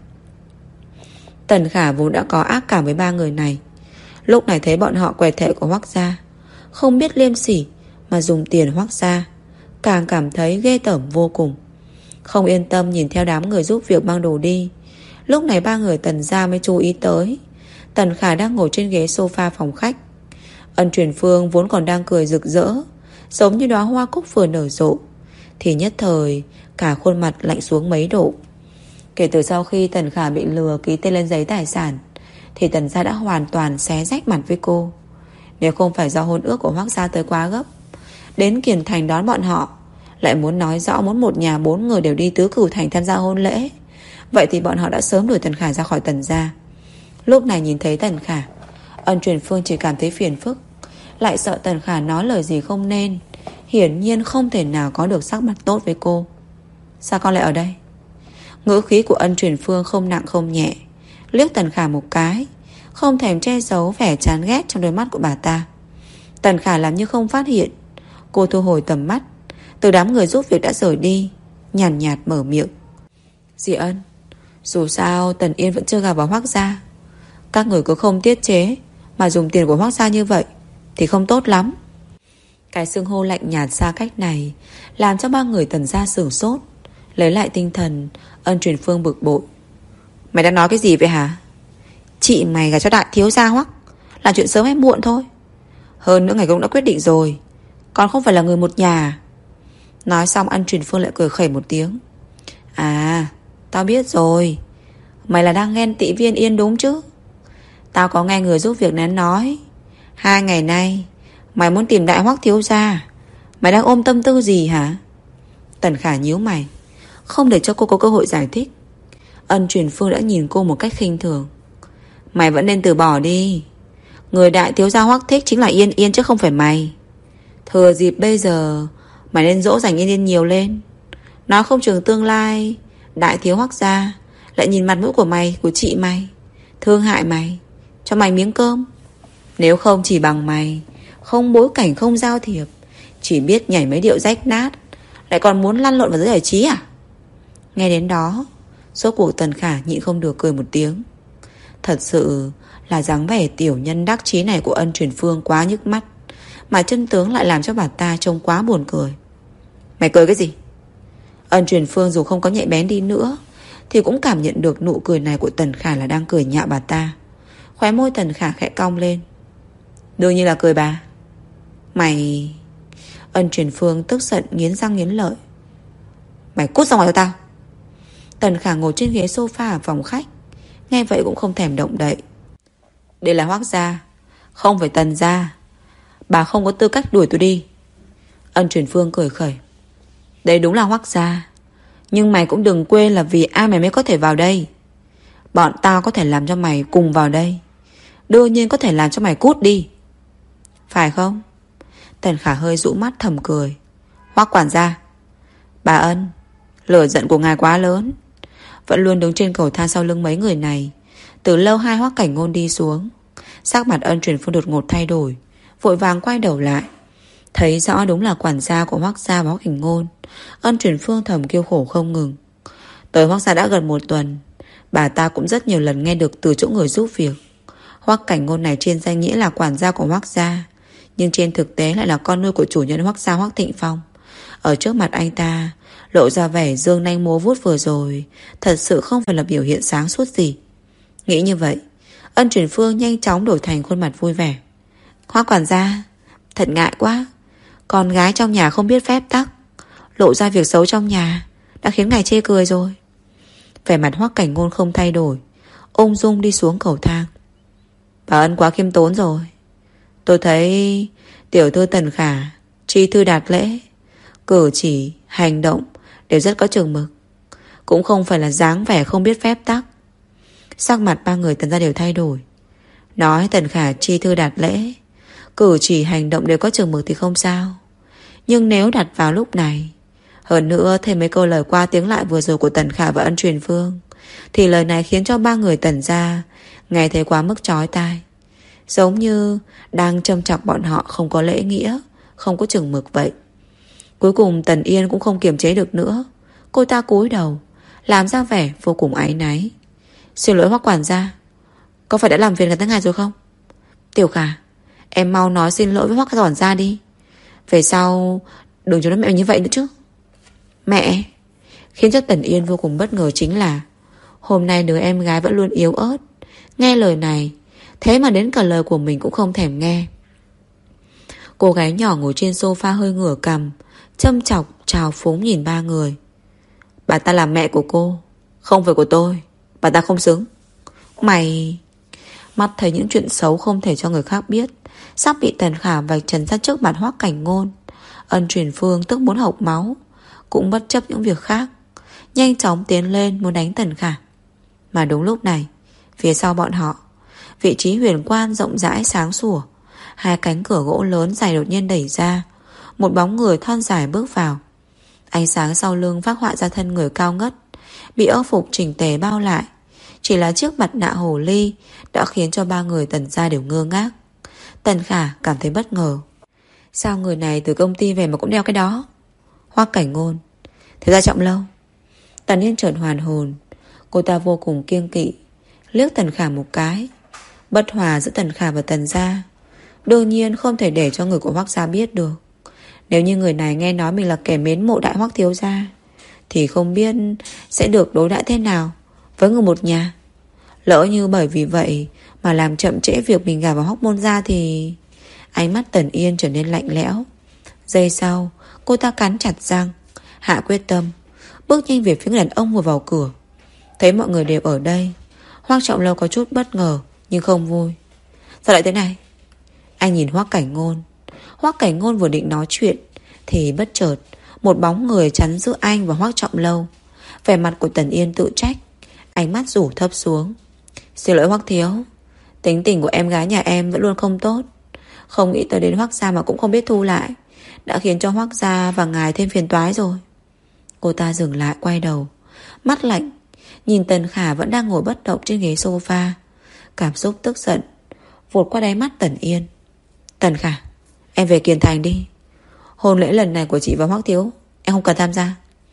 Tần Khả vốn đã có ác cảm với ba người này, lúc này thấy bọn họ quẹt thẻ của Hoắc gia, không biết liêm sỉ mà dùng tiền Hoắc gia, càng cảm thấy ghê tởm vô cùng. Không yên tâm nhìn theo đám người giúp việc mang đồ đi. Lúc này ba người Tần gia mới chú ý tới Tần Khả đang ngồi trên ghế sofa phòng khách. Ân Truyền Phương vốn còn đang cười rực rỡ, giống như đóa hoa cúc vừa nở rộ, thì nhất thời cả khuôn mặt lạnh xuống mấy độ. Kể từ sau khi Tần Khả bị lừa ký tên lên giấy tài sản, thì Tần gia đã hoàn toàn xé rách mặt với cô. Nếu không phải do hôn ước của Hoắc gia tới quá gấp, đến Kiền Thành đón bọn họ, lại muốn nói rõ muốn một nhà 4 người đều đi Tứ Cửu Thành tham gia hôn lễ, vậy thì bọn họ đã sớm đuổi Tần Khả ra khỏi Tần gia. Lúc này nhìn thấy Tần Khả, Ân Truyền Phương chỉ cảm thấy phiền phức, lại sợ Tần Khả nói lời gì không nên, hiển nhiên không thể nào có được sắc mặt tốt với cô. Sao con lại ở đây? Ngữ khí của Ân Truyền Phương không nặng không nhẹ, liếc Tần Khả một cái, không thèm che giấu vẻ chán ghét trong đôi mắt của bà ta. Tần Khả làm như không phát hiện. Cô thu hồi tầm mắt từ đám người giúp việc đã rời đi, nhàn nhạt mở miệng. Dì Ân, dù sao Tần Yên vẫn chưa gặp vào Hoắc gia. Các người cứ không tiết chế mà dùng tiền của Hoắc gia như vậy thì không tốt lắm. Cái xưng hô lạnh nhạt xa cách này làm cho ba người Tần gia sửng sốt. Lấy lại tinh thần, Ân Truyền Phương bực bội. Mày đang nói cái gì vậy hả? Chị mày gả cho đại thiếu gia Hoắc là chuyện sớm hay muộn thôi. Hơn nữa ngày cũng đã quyết định rồi, còn không phải là người một nhà. Nói xong Ân Truyền Phương lại cười khẩy một tiếng. À, tao biết rồi. Mày là đang ghen tị Viên Yên đúng chứ? Tao có nghe người giúp việc nén nói 2 ngày nay mày muốn tìm đại Hoắc thiếu gia. Mày đang ôm tâm tư gì hả? Tần Khả nhíu mày, không để cho cô có cơ hội giải thích. Ân Truyền Phương đã nhìn cô một cách khinh thường. Mày vẫn nên từ bỏ đi. Người đại thiếu gia Hoắc thích chính là Yên Yên chứ không phải mày. Thừa dịp bây giờ mày nên dỗ dành Yên Yên nhiều lên. Nói không chừng tương lai đại thiếu Hoắc gia lại nhìn mặt mũi của mày, của chị mày, thương hại mày, cho mày miếng cơm. Nếu không chỉ bằng mày, không bối cảnh, không giao thiệp, chỉ biết nhảy mấy điệu rách nát, lại còn muốn lăn lộn vào giới giải trí à? Nghe đến đó, rốt cuộc Tần Khả nhịn không được cười một tiếng. Thật sự là dáng vẻ tiểu nhân đắc chí này của Ân Truyền Phương quá nhức mắt, mà chân tướng lại làm cho bà ta trông quá buồn cười. Mày cười cái gì? Ân Truyền Phương dù không có nhạy bén đi nữa thì cũng cảm nhận được nụ cười này của Tần Khả là đang cười nhạo bà ta. Khóe môi Tần Khả khẽ cong lên. Đương nhiên là cười bà. Mày... Ân Truyền Phương tức giận nghiến răng nghiến lợi. Mày cút ra ngoài cho tao. Tần Khả ngồi trên ghế sofa ở phòng khách, nghe vậy cũng không thèm động đậy. Đây là Hoắc gia, không phải Tần gia. Bà không có tư cách đuổi tôi đi. Ân Truyền Phương cười khẩy. Đây đúng là Hoắc gia, nhưng mày cũng đừng quên là vì ai mày mới có thể vào đây. Bọn tao có thể làm cho mày cùng vào đây, đương nhiên có thể làm cho mày cút đi. Phải không? Tần Khả hơi dụ mắt thầm cười. Hoắc quản gia. Bà Ân, lửa giận của ngài quá lớn. Vẫn luôn đứng trên cầu thang sau lưng mấy người này. Từ lâu hai Hoắc Cảnh Ngôn đi xuống. Sắc mặt Ân Truyền Phương đột ngột thay đổi, vội vàng quay đầu lại, thấy rõ đúng là quản gia của Hoắc gia và Hoắc Cảnh Ngôn. Ân Truyền Phương thầm kêu khổ không ngừng. Tới Hoắc gia đã gần 1 tuần, bà ta cũng rất nhiều lần nghe được từ chỗ người giúp việc Hoắc Cảnh Ngôn này trên danh nghĩa là quản gia của Hoắc gia, nhưng trên thực tế lại là con nuôi của chủ nhân Hoắc gia Hoắc Thịnh Phong. Ở trước mặt anh ta lộ ra vẻ dương nanh múa vuốt vừa rồi, thật sự không phải là biểu hiện sáng suốt gì. Nghĩ như vậy, Ân Truyền Phương nhanh chóng đổi thành khuôn mặt vui vẻ. Hoắc quản gia, thật ngại quá, con gái trong nhà không biết phép tắc, lộ ra việc xấu trong nhà đã khiến ngài chê cười rồi. Vẻ mặt Hoắc Cảnh Ngôn không thay đổi, ung dung đi xuống cầu thang. Bà Ân quá khiêm tốn rồi. Tôi thấy tiểu thư Tần Khả chi thư đạt lễ, cử chỉ, hành động đều rất có chừng mực, cũng không phải là dáng vẻ không biết phép tắc. Sắc mặt ba người Tần gia đều thay đổi. Nói Tần Khả chi thư đạt lễ, cử chỉ hành động đều có chừng mực thì không sao, nhưng nếu đặt vào lúc này, hơn nữa thêm mấy câu lời qua tiếng lại vừa rồi của Tần Khả và Ân Truyền Phương, thì lời này khiến cho ba người Tần gia nghe thấy quá mức chói tai, giống như đang châm chọc bọn họ không có lễ nghĩa, không có chừng mực vậy. Cuối cùng Tần Yên cũng không kiềm chế được nữa. Cô ta cúi đầu, làm ra vẻ vô cùng áy náy. Xin lỗi Hoắc quản gia, có phải đã làm phiền cả tới ngài rồi không? Tiểu Khả, em mau nói xin lỗi với Hoắc quản gia đi. Về sau đừng cho nó mẹ như vậy nữa chứ. Mẹ. Khiến cho Tần Yên vô cùng bất ngờ chính là hôm nay đứa em gái vẫn luôn yếu ớt, nghe lời này, thế mà đến cả lời của mình cũng không thèm nghe. Cô gái nhỏ ngồi trên sofa hơi ngửa cằm, châm chọc trào phúng nhìn ba người. Bà ta là mẹ của cô, không phải của tôi. Bà ta không xứng. Mày... Mắt thấy những chuyện xấu không thể cho người khác biết, sắp bị Tần Khả vạch trần ra trước mặt Hoắc Cảnh Ngôn. Ân Truyền Phương tức muốn hộc máu, cũng bất chấp những việc khác, nhanh chóng tiến lên muốn đánh Tần Khả. Mà đúng lúc này, phía sau bọn họ, vị trí huyền quan rộng rãi sáng sủa, hai cánh cửa gỗ lớn dày đột nhiên đẩy ra, một bóng người thon dài bước vào. Ánh sáng sau lưng phác họa ra thân người cao ngất, bị âu phục chỉnh tề bao lại. Chỉ là chiếc mặt nạ hồ ly đã khiến cho ba người Tần gia đều ngơ ngác. Tần Khả cảm thấy bất ngờ. Sao người này từ công ty về mà cũng đeo cái đó? Hoắc Cảnh Ngôn, thế ra Trọng Lâu. Tần Yên chợt hoàn hồn. Cô ta vô cùng kiêng kỵ, liếc Tần Khả một cái. Bất hòa giữa Tần Khả và Tần gia đương nhiên không thể để cho người của Hoắc gia biết được. Nếu như người này nghe nói mình là kẻ mến mộ đại Hoắc thiếu gia, thì không biết sẽ được đối đãi thế nào với người một nhà. Lỡ như bởi vì vậy mà làm chậm trễ việc mình gả vào Hóc Môn gia thì... Ánh mắt Tần Yên trở nên lạnh lẽo. Giây sau, cô ta cắn chặt răng, hạ quyết tâm, bước nhanh về phía người đàn ông vừa vào cửa. Thấy mọi người đều ở đây, Hoắc Trọng Lâu có chút bất ngờ nhưng không vui. Sao lại thế này? Anh nhìn Hoắc Cảnh Ngôn. Hoắc Cảnh Ngôn vừa định nói chuyện thì bất chợt một bóng người chắn giữa anh và Hoắc Trọng Lâu. Vẻ mặt của Tần Yên tự trách, ánh mắt rủ thấp xuống. Xin lỗi Hoắc thiếu, tính tình của em gái nhà em vẫn luôn không tốt, không nghĩ tới đến Hoắc gia mà cũng không biết thu lại, đã khiến cho Hoắc gia và ngài thêm phiền toái rồi. Cô ta dừng lại quay đầu, mắt lạnh, nhìn Tần Khả vẫn đang ngồi bất động trên ghế sofa. Cảm xúc tức giận vụt qua đáy mắt Tần Yên. Tần Khả, em về Kiền Thành đi. Hôn lễ lần này của chị và Hoắc thiếu em không cần tham gia.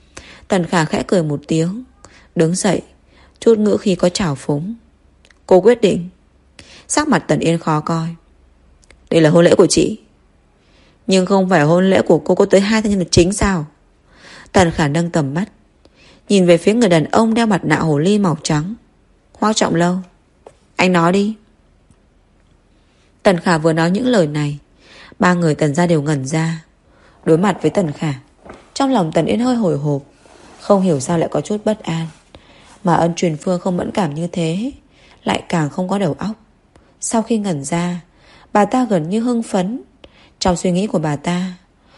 Tần Khả khẽ cười một tiếng, đứng dậy, chút ngữ khí có trào phúng. Cô quyết định. Sắc mặt Tần Yên khó coi. Đây là hôn lễ của chị, nhưng không phải hôn lễ của cô có tới hai thân nhân vật chính sao? Tần Khả nâng tầm mắt, nhìn về phía người đàn ông đeo mặt nạ hồ ly màu trắng. Hoắc Trọng Lâu, anh nói đi. Tần Khả vừa nói những lời này, ba người Tần gia đều ngẩn ra. Đối mặt với Tần Khả, trong lòng Tần Yên hơi hồi hộp, không hiểu sao lại có chút bất an. Mà Ân Truyền Phương không mẫn cảm như thế, lại càng không có đầu óc. Sau khi ngẩn ra, bà ta gần như hưng phấn. Trong suy nghĩ của bà ta,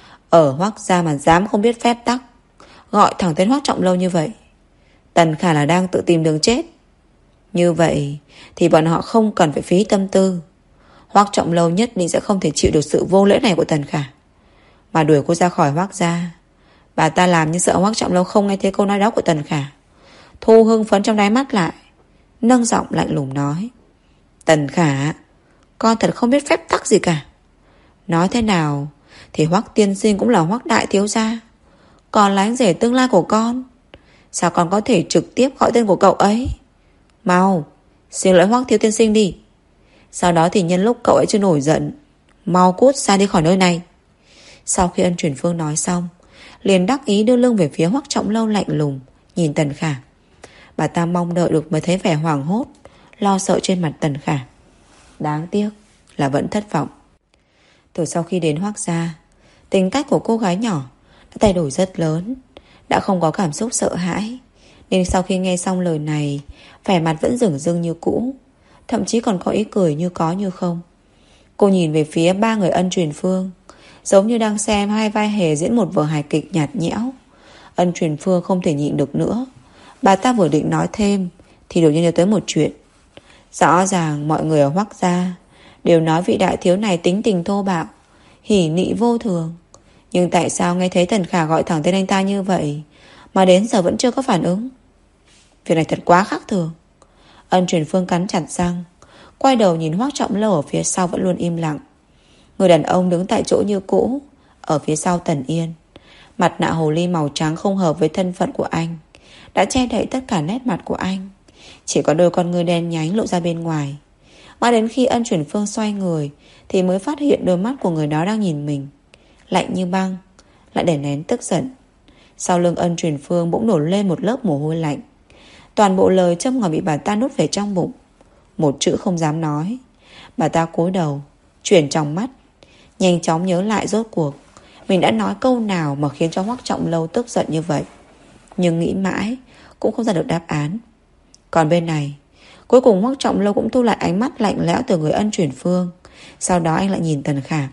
ở Hoắc gia mà dám không biết phép tắc, gọi thẳng tên Hoắc Trọng Lâu như vậy, Tần Khả là đang tự tìm đường chết. Như vậy thì bọn họ không cần phải phí tâm tư. Hoắc Trọng Lâu nhất định sẽ không thể chịu được sự vô lễ này của Tần Khả, mà đuổi cô ra khỏi Hoắc gia. Bà ta làm như sợ Hoắc Trọng Lâu không nghe thấy câu nói đó của Tần Khả, thu hưng phấn trong đáy mắt lại, nâng giọng lạnh lùng nói. Tần Khả, con thật không biết phép tắc gì cả. Nói thế nào thì Hoắc tiên sinh cũng là Hoắc đại thiếu gia, còn là anh rể tương lai của con. Sao con có thể trực tiếp gọi tên của cậu ấy? Mau, xin lỗi Hoắc thiếu tiên sinh đi. Sau đó thì nhân lúc cậu ấy chưa nổi giận, mau cút xa đi khỏi nơi này. Sau khi Ân Truyền Phương nói xong, liền đắc ý đưa lưng về phía Hoắc Trọng Lâu lạnh lùng nhìn Tần Khả. Bà ta mong đợi được mới thấy vẻ hoảng hốt, lo sợ trên mặt Tần Khả. Đáng tiếc là vẫn thất vọng. Từ sau khi đến Hoắc gia, tính cách của cô gái nhỏ đã thay đổi rất lớn, đã không có cảm xúc sợ hãi, nên sau khi nghe xong lời này, vẻ mặt vẫn dửng dưng như cũ, thậm chí còn có ý cười như có như không. Cô nhìn về phía ba người Ân Truyền Phương, giống như đang xem hai vai hề diễn một vở hài kịch nhạt nhẽo. Ân Truyền Phương không thể nhịn được nữa. Bà ta vừa định nói thêm thì đột nhiên nhớ tới một chuyện. Rõ ràng mọi người ở Hoắc gia đều nói vị đại thiếu này tính tình thô bạo, hỉ nị vô thường, nhưng tại sao nghe thấy Tần Khả gọi thẳng tên anh ta như vậy mà đến giờ vẫn chưa có phản ứng? Việc này thật quá khác thường. Ân Truyền Phương cắn chặt răng, quay đầu nhìn Hoắc Trọng Lâu ở phía sau vẫn luôn im lặng. Người đàn ông đứng tại chỗ như cũ, ở phía sau Tần Yên. Mặt nạ hồ ly màu trắng không hợp với thân phận của anh, đã che đậy tất cả nét mặt của anh. Chỉ có đôi con ngươi đen nhánh lộ ra bên ngoài. Mãi đến khi Ân Chuyển Phương xoay người thì mới phát hiện đôi mắt của người đó đang nhìn mình, lạnh như băng, lại đè nén tức giận. Sau lưng Ân Chuyển Phương bỗng nổi lên một lớp mồ hôi lạnh. Toàn bộ lời châm ngòi bị bà ta nuốt về trong bụng, một chữ không dám nói. Bà ta cúi đầu, chuyển trong mắt, nhanh chóng nhớ lại rốt cuộc mình đã nói câu nào mà khiến cho Hoắc Trọng Lâu tức giận như vậy. Nhưng nghĩ mãi cũng không ra được đáp án. Còn bên này, cuối cùng Hoắc Trọng Lâu cũng thu lại ánh mắt lạnh lẽo từ người Ân Chuyển Phương. Sau đó anh lại nhìn Tần Khả,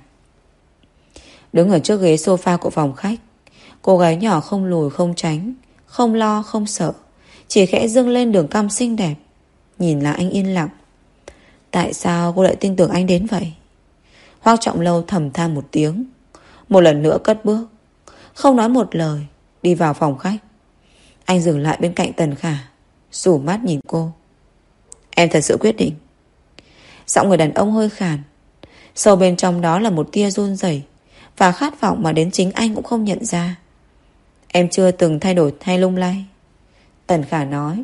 đứng ở trước ghế sofa của phòng khách. Cô gái nhỏ không lùi không tránh, không lo không sợ, chỉ khẽ dâng lên đường cong xinh đẹp. Nhìn là anh yên lặng. Tại sao cô lại tin tưởng anh đến vậy? Hoắc Trọng Lâu thầm than một tiếng, một lần nữa cất bước, không nói một lời, đi vào phòng khách. Anh dừng lại bên cạnh Tần Khả, rủ mắt nhìn cô. Em thật sự quyết định? Giọng người đàn ông hơi khàn, sâu bên trong đó là một tia run rẩy và khát vọng mà đến chính anh cũng không nhận ra. Em chưa từng thay đổi hay lung lay, Tần Khả nói.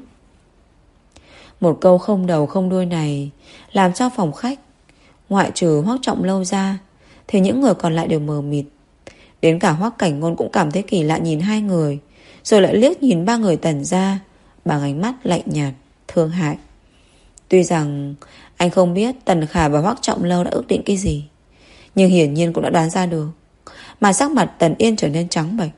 Một câu không đầu không đuôi này làm cho phòng khách, ngoại trừ Hoắc Trọng Lâu ra, thì những người còn lại đều mờ mịt. Đến cả Hoắc Cảnh Ngôn cũng cảm thấy kỳ lạ nhìn hai người, rồi lại liếc nhìn ba người Tần gia bằng ánh mắt lạnh nhạt, thương hại. Tuy rằng anh không biết Tần Khả và Hoắc Trọng Lâu đã ước định cái gì, nhưng hiển nhiên cũng đã đoán ra được. Mà sắc mặt Tần Yên trở nên trắng bệch.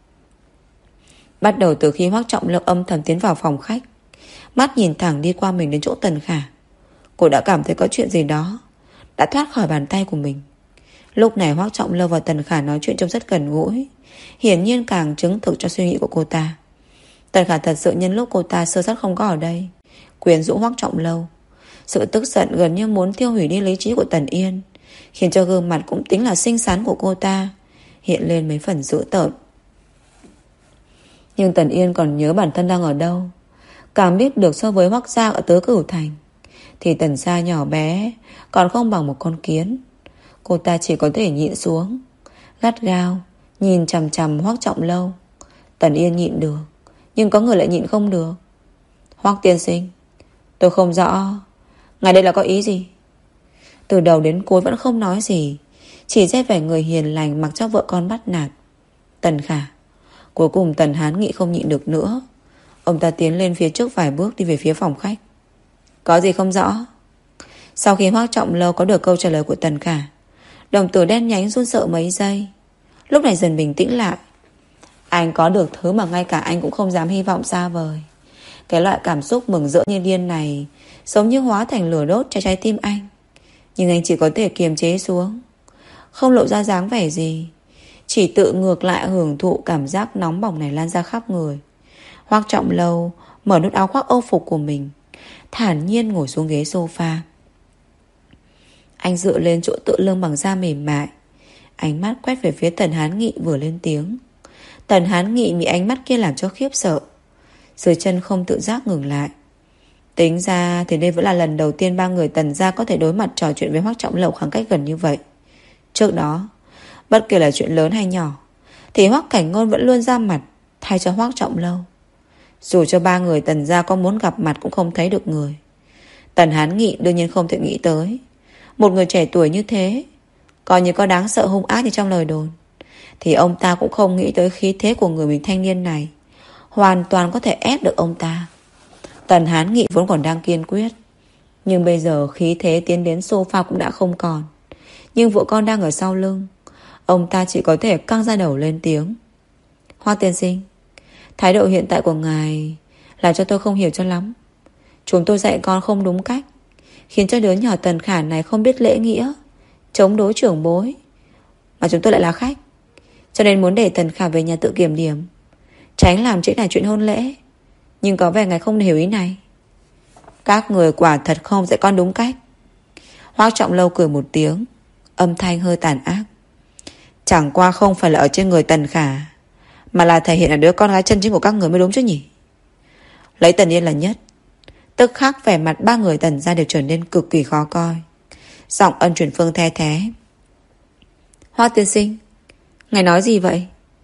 Bắt đầu từ khi Hoắc Trọng Lâu âm thầm tiến vào phòng khách, mắt nhìn thẳng đi qua mình đến chỗ Tần Khả, cô đã cảm thấy có chuyện gì đó đã thoát khỏi bàn tay của mình. Lúc này Hoắc Trọng Lâu và Tần Khả nói chuyện trông rất gần gũi, hiển nhiên càng chứng thực cho suy nghĩ của cô ta. Tần Khả thật sự nhân lúc cô ta sơ sót không có ở đây, quyến rũ Hoắc Trọng Lâu. Sự tức giận gần như muốn tiêu hủy đi lý trí của Tần Yên, khiến cho gương mặt cũng tính là xinh xắn của cô ta hiện lên mấy phần dữ tợn. Nhưng Tần Yên còn nhớ bản thân đang ở đâu, càng biết được so với Hoắc gia ở Tứ Cửu Thành thì Tần gia nhỏ bé còn không bằng một con kiến. Cô ta chỉ có thể nhịn xuống, gắt gao nhìn chằm chằm Hoắc Trọng Lâu. Tần Yên nhịn được, nhưng có người lại nhịn không được. Hoắc tiên sinh, tôi không rõ ngài đây là có ý gì? Từ đầu đến cuối vẫn không nói gì, chỉ ra vẻ người hiền lành mặc cho vợ con bắt nạt. Tần Khả. Cuối cùng Tần Hán Nghị không nhịn được nữa. Ông ta tiến lên phía trước vài bước, đi về phía phòng khách. Có gì không rõ? Sau khi Hoắc Trọng Lâu có được câu trả lời của Tần Khả, đồng tử đen nhánh run sợ mấy giây, lúc này dần bình tĩnh lại. Anh có được thứ mà ngay cả anh cũng không dám hy vọng xa vời. Cái loại cảm xúc mừng rỡ như điên này giống như hóa thành lửa đốt cho trái tim anh. Nhưng anh chỉ có thể kiềm chế xuống, không lộ ra dáng vẻ gì, chỉ tự ngược lại hưởng thụ cảm giác nóng bỏng này lan ra khắp người. Hoắc Trọng Lâu mở nút áo khoác âu phục của mình, thản nhiên ngồi xuống ghế sofa. Anh dựa lên chỗ tựa lưng bằng da mềm mại, ánh mắt quét về phía Tần Hán Nghị vừa lên tiếng. Tần Hán Nghị bị ánh mắt kia làm cho khiếp sợ, dưới chân không tự giác ngừng lại. Tính ra thì đây vẫn là lần đầu tiên ba người Tần gia có thể đối mặt trò chuyện với Hoắc Trọng Lâu khoảng cách gần như vậy. Trước đó, bất kể là chuyện lớn hay nhỏ, thì Hoắc Cảnh Ngôn vẫn luôn ra mặt thay cho Hoắc Trọng Lâu. Dù cho ba người Tần gia có muốn gặp mặt cũng không thấy được người. Tần Hán Nghị đương nhiên không thể nghĩ tới một người trẻ tuổi như thế, coi như có đáng sợ hung ác như trong lời đồn, thì ông ta cũng không nghĩ tới khí thế của người mình thanh niên này hoàn toàn có thể ép được ông ta. Tần Hán Nghị vốn còn đang kiên quyết, nhưng bây giờ khí thế tiến đến sofa cũng đã không còn. Nhưng vợ con đang ở sau lưng, ông ta chỉ có thể căng ra đầu lên tiếng. Hoa tiên sinh, thái độ hiện tại của ngài làm cho tôi không hiểu cho lắm. Chúng tôi dạy con không đúng cách, khiến cho đứa nhỏ Tần Khả này không biết lễ nghĩa, chống đối trưởng bối, mà chúng tôi lại là khách, cho nên muốn để Tần Khả về nhà tự kiểm điểm, tránh làm trễ nải chuyện hôn lễ. Nhưng có vẻ ngài không hiểu ý này. Các người quả thật không dạy con đúng cách. Hoắc Trọng Lâu cười một tiếng, âm thanh hơi tàn ác. Chẳng qua không phải là ở trên người Tần Khả, mà là thể hiện ở đứa con gái chân chính của các người mới đúng chứ nhỉ. Lấy Tần Yên là nhất, tức khắc vẻ mặt ba người Tần gia đều trở nên cực kỳ khó coi. Giọng Ân Chuyển Phương the thé. Hoa tiên sinh, ngài nói gì vậy?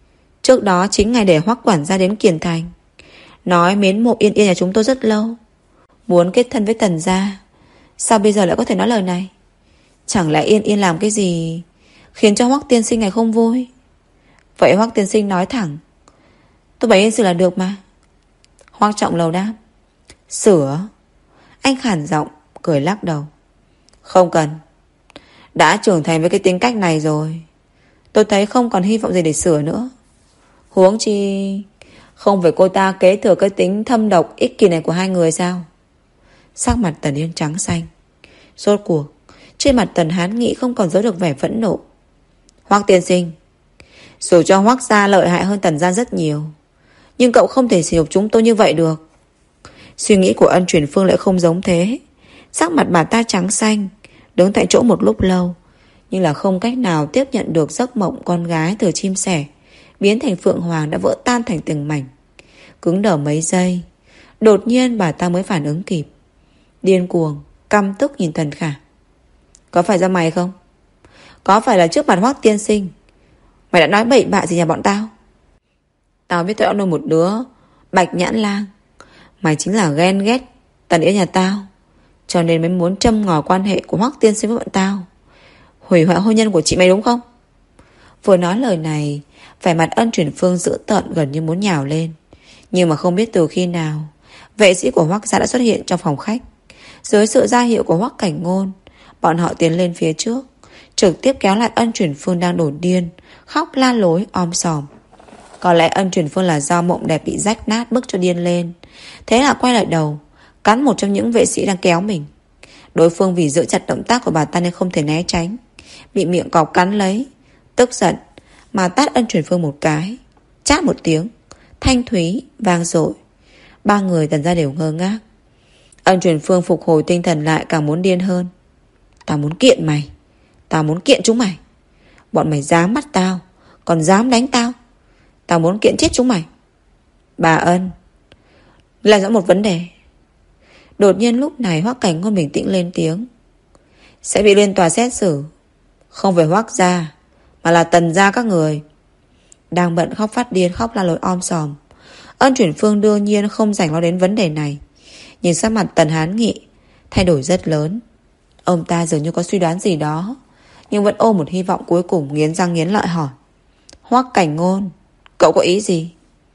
Trước đó chính ngày để Hoắc quản gia đến Kiền Thành, nói mến mộ Yên Yên nhà chúng tôi rất lâu, muốn kết thân với Tần gia. Sao bây giờ lại có thể nói lời này? Chẳng lẽ Yên Yên làm cái gì khiến cho Hoắc tiên sinh này không vui? Vậy Hoắc tiên sinh nói thẳng, tôi bày Yên xử là được mà. Hoắc Trọng Lầu đáp, sửa. Anh khản giọng cười lắc đầu, không cần. Đã trưởng thành với cái tính cách này rồi, tôi thấy không còn hy vọng gì để sửa nữa. Huống chi không phải cô ta kế thừa cái tính thâm độc ích kỷ này của hai người sao? Sắc mặt Tần Yên trắng xanh. Rốt cuộc trên mặt Tần Hán Nghị không còn giấu được vẻ phẫn nộ. Hoắc tiên sinh, dù cho Hoắc gia lợi hại hơn Tần gia rất nhiều, nhưng cậu không thể sỉ nhục chúng tôi như vậy được. Suy nghĩ của Ân Truyền Phương lại không giống thế. Sắc mặt bà ta trắng xanh, đứng tại chỗ một lúc lâu, nhưng là không cách nào tiếp nhận được giấc mộng con gái từ chim sẻ biến thành phượng hoàng đã vỡ tan thành từng mảnh. Cứng đờ mấy giây, đột nhiên bà ta mới phản ứng kịp. Điên cuồng, căm tức nhìn Tần Khả. Có phải do mày không? Có phải là trước mặt Hoắc tiên sinh mày đã nói bậy bạ gì nhà bọn tao? Tao biết tao đã nuôi một đứa bạch nhãn lang. Mày chính là ghen ghét Tần Yên nhà tao, cho nên mới muốn châm ngòi quan hệ của Hoắc tiên sinh với bọn tao, hủy hoại hôn nhân của chị mày đúng không? Vừa nói lời này, vẻ mặt Ân Truyền Phương dữ tợn gần như muốn nhào lên. Nhưng mà không biết từ khi nào, vệ sĩ của Hoắc gia đã xuất hiện trong phòng khách. Dưới sự ra hiệu của Hoắc Cảnh Ngôn, bọn họ tiến lên phía trước, trực tiếp kéo lại Ân Truyền Phương đang đổ điên, khóc la lối om sòm. Có lẽ Ân Truyền Phương là do mộng đẹp bị rách nát bức cho điên lên, thế là quay lại đầu, cắn một trong những vệ sĩ đang kéo mình. Đối phương vì giữ chặt động tác của bà ta nên không thể né tránh, bị miệng cọp cắn lấy. Tức giận mà tát Ân Truyền Phương một cái, chát một tiếng thanh thúy vang dội. Ba người Tần gia đều ngơ ngác. Ân Truyền Phương phục hồi tinh thần lại càng muốn điên hơn. Tao muốn kiện mày, tao muốn kiện chúng mày. Bọn mày dám bắt tao, còn dám đánh tao, tao muốn kiện chết chúng mày. Bà Ân, là rõ một vấn đề. Đột nhiên lúc này Hoắc Cảnh Ngôn bình tĩnh lên tiếng. Sẽ bị lên tòa xét xử, không phải Hoắc gia mà là Tần gia các người. Đang bận khóc phát điên, khóc la lối om sòm, Ân Truyền Phương đương nhiên không rảnh lo đến vấn đề này. Nhìn sắc mặt Tần Hán Nghị thay đổi rất lớn. Ông ta dường như có suy đoán gì đó, nhưng vẫn ôm một hy vọng cuối cùng, nghiến răng nghiến lợi hỏi. Hoắc Cảnh Ngôn, cậu có ý gì?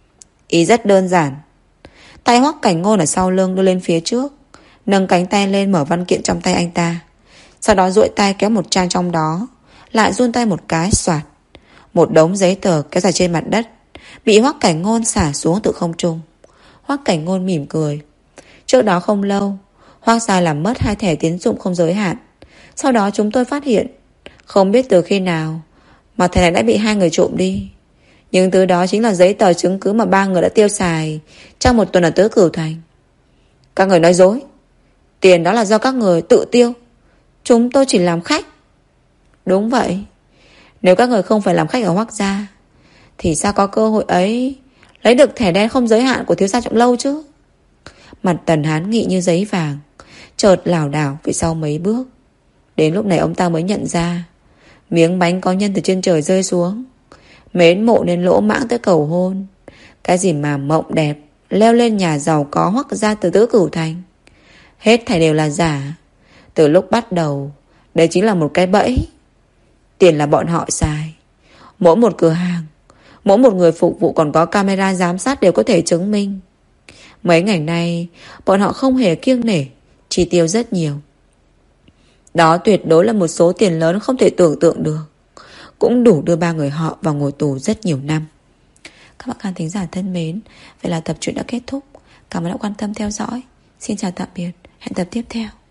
Ý rất đơn giản. Tay Hoắc Cảnh Ngôn ở sau lưng đưa lên phía trước, nâng cánh tay lên mở văn kiện trong tay anh ta. Sau đó duỗi tay kéo một trang trong đó, lại giun tay một cái xoạt. Một đống giấy tờ kéo dài trên mặt đất bị Hoắc Cảnh Ngôn xả xuống từ không trung. Hoắc Cảnh Ngôn mỉm cười. Trước đó không lâu, Hoắc gia làm mất 2 thẻ tín dụng không giới hạn. Sau đó chúng tôi phát hiện, không biết từ khi nào mà thẻ này đã bị 2 người trộm đi. Nhưng từ đó chính là giấy tờ chứng cứ mà 3 người đã tiêu xài trong một tuần ở Tứ Cửu Thành. Các người nói dối. Tiền đó là do các người tự tiêu, chúng tôi chỉ làm khách. Đúng vậy. Nếu các người không phải làm khách ở Hoắc gia, thì sao có cơ hội ấy lấy được thẻ đen không giới hạn của thiếu gia Trọng Lâu chứ? Mặt Tần Hán Nghị như giấy vàng, chợt lảo đảo về sau mấy bước. Đến lúc này ông ta mới nhận ra miếng bánh có nhân từ trên trời rơi xuống. Mến mộ nên lỗ mãng tới cầu hôn. Cái gì mà mộng đẹp leo lên nhà giàu có Hoắc gia từ Tứ Cửu Thành, hết thảy đều là giả. Từ lúc bắt đầu, đây chính là một cái bẫy. Tiền là bọn họ xài. Mỗi một cửa hàng, mỗi một người phục vụ còn có camera giám sát đều có thể chứng minh. Mấy ngày nay bọn họ không hề kiêng nể, chi tiêu rất nhiều. Đó tuyệt đối là một số tiền lớn không thể tưởng tượng được, cũng đủ đưa 3 người họ vào ngồi tù rất nhiều năm. Các bạn khán thính giả thân mến, vậy là tập truyện đã kết thúc. Cảm ơn đã quan tâm theo dõi. Xin chào tạm biệt, hẹn tập tiếp theo.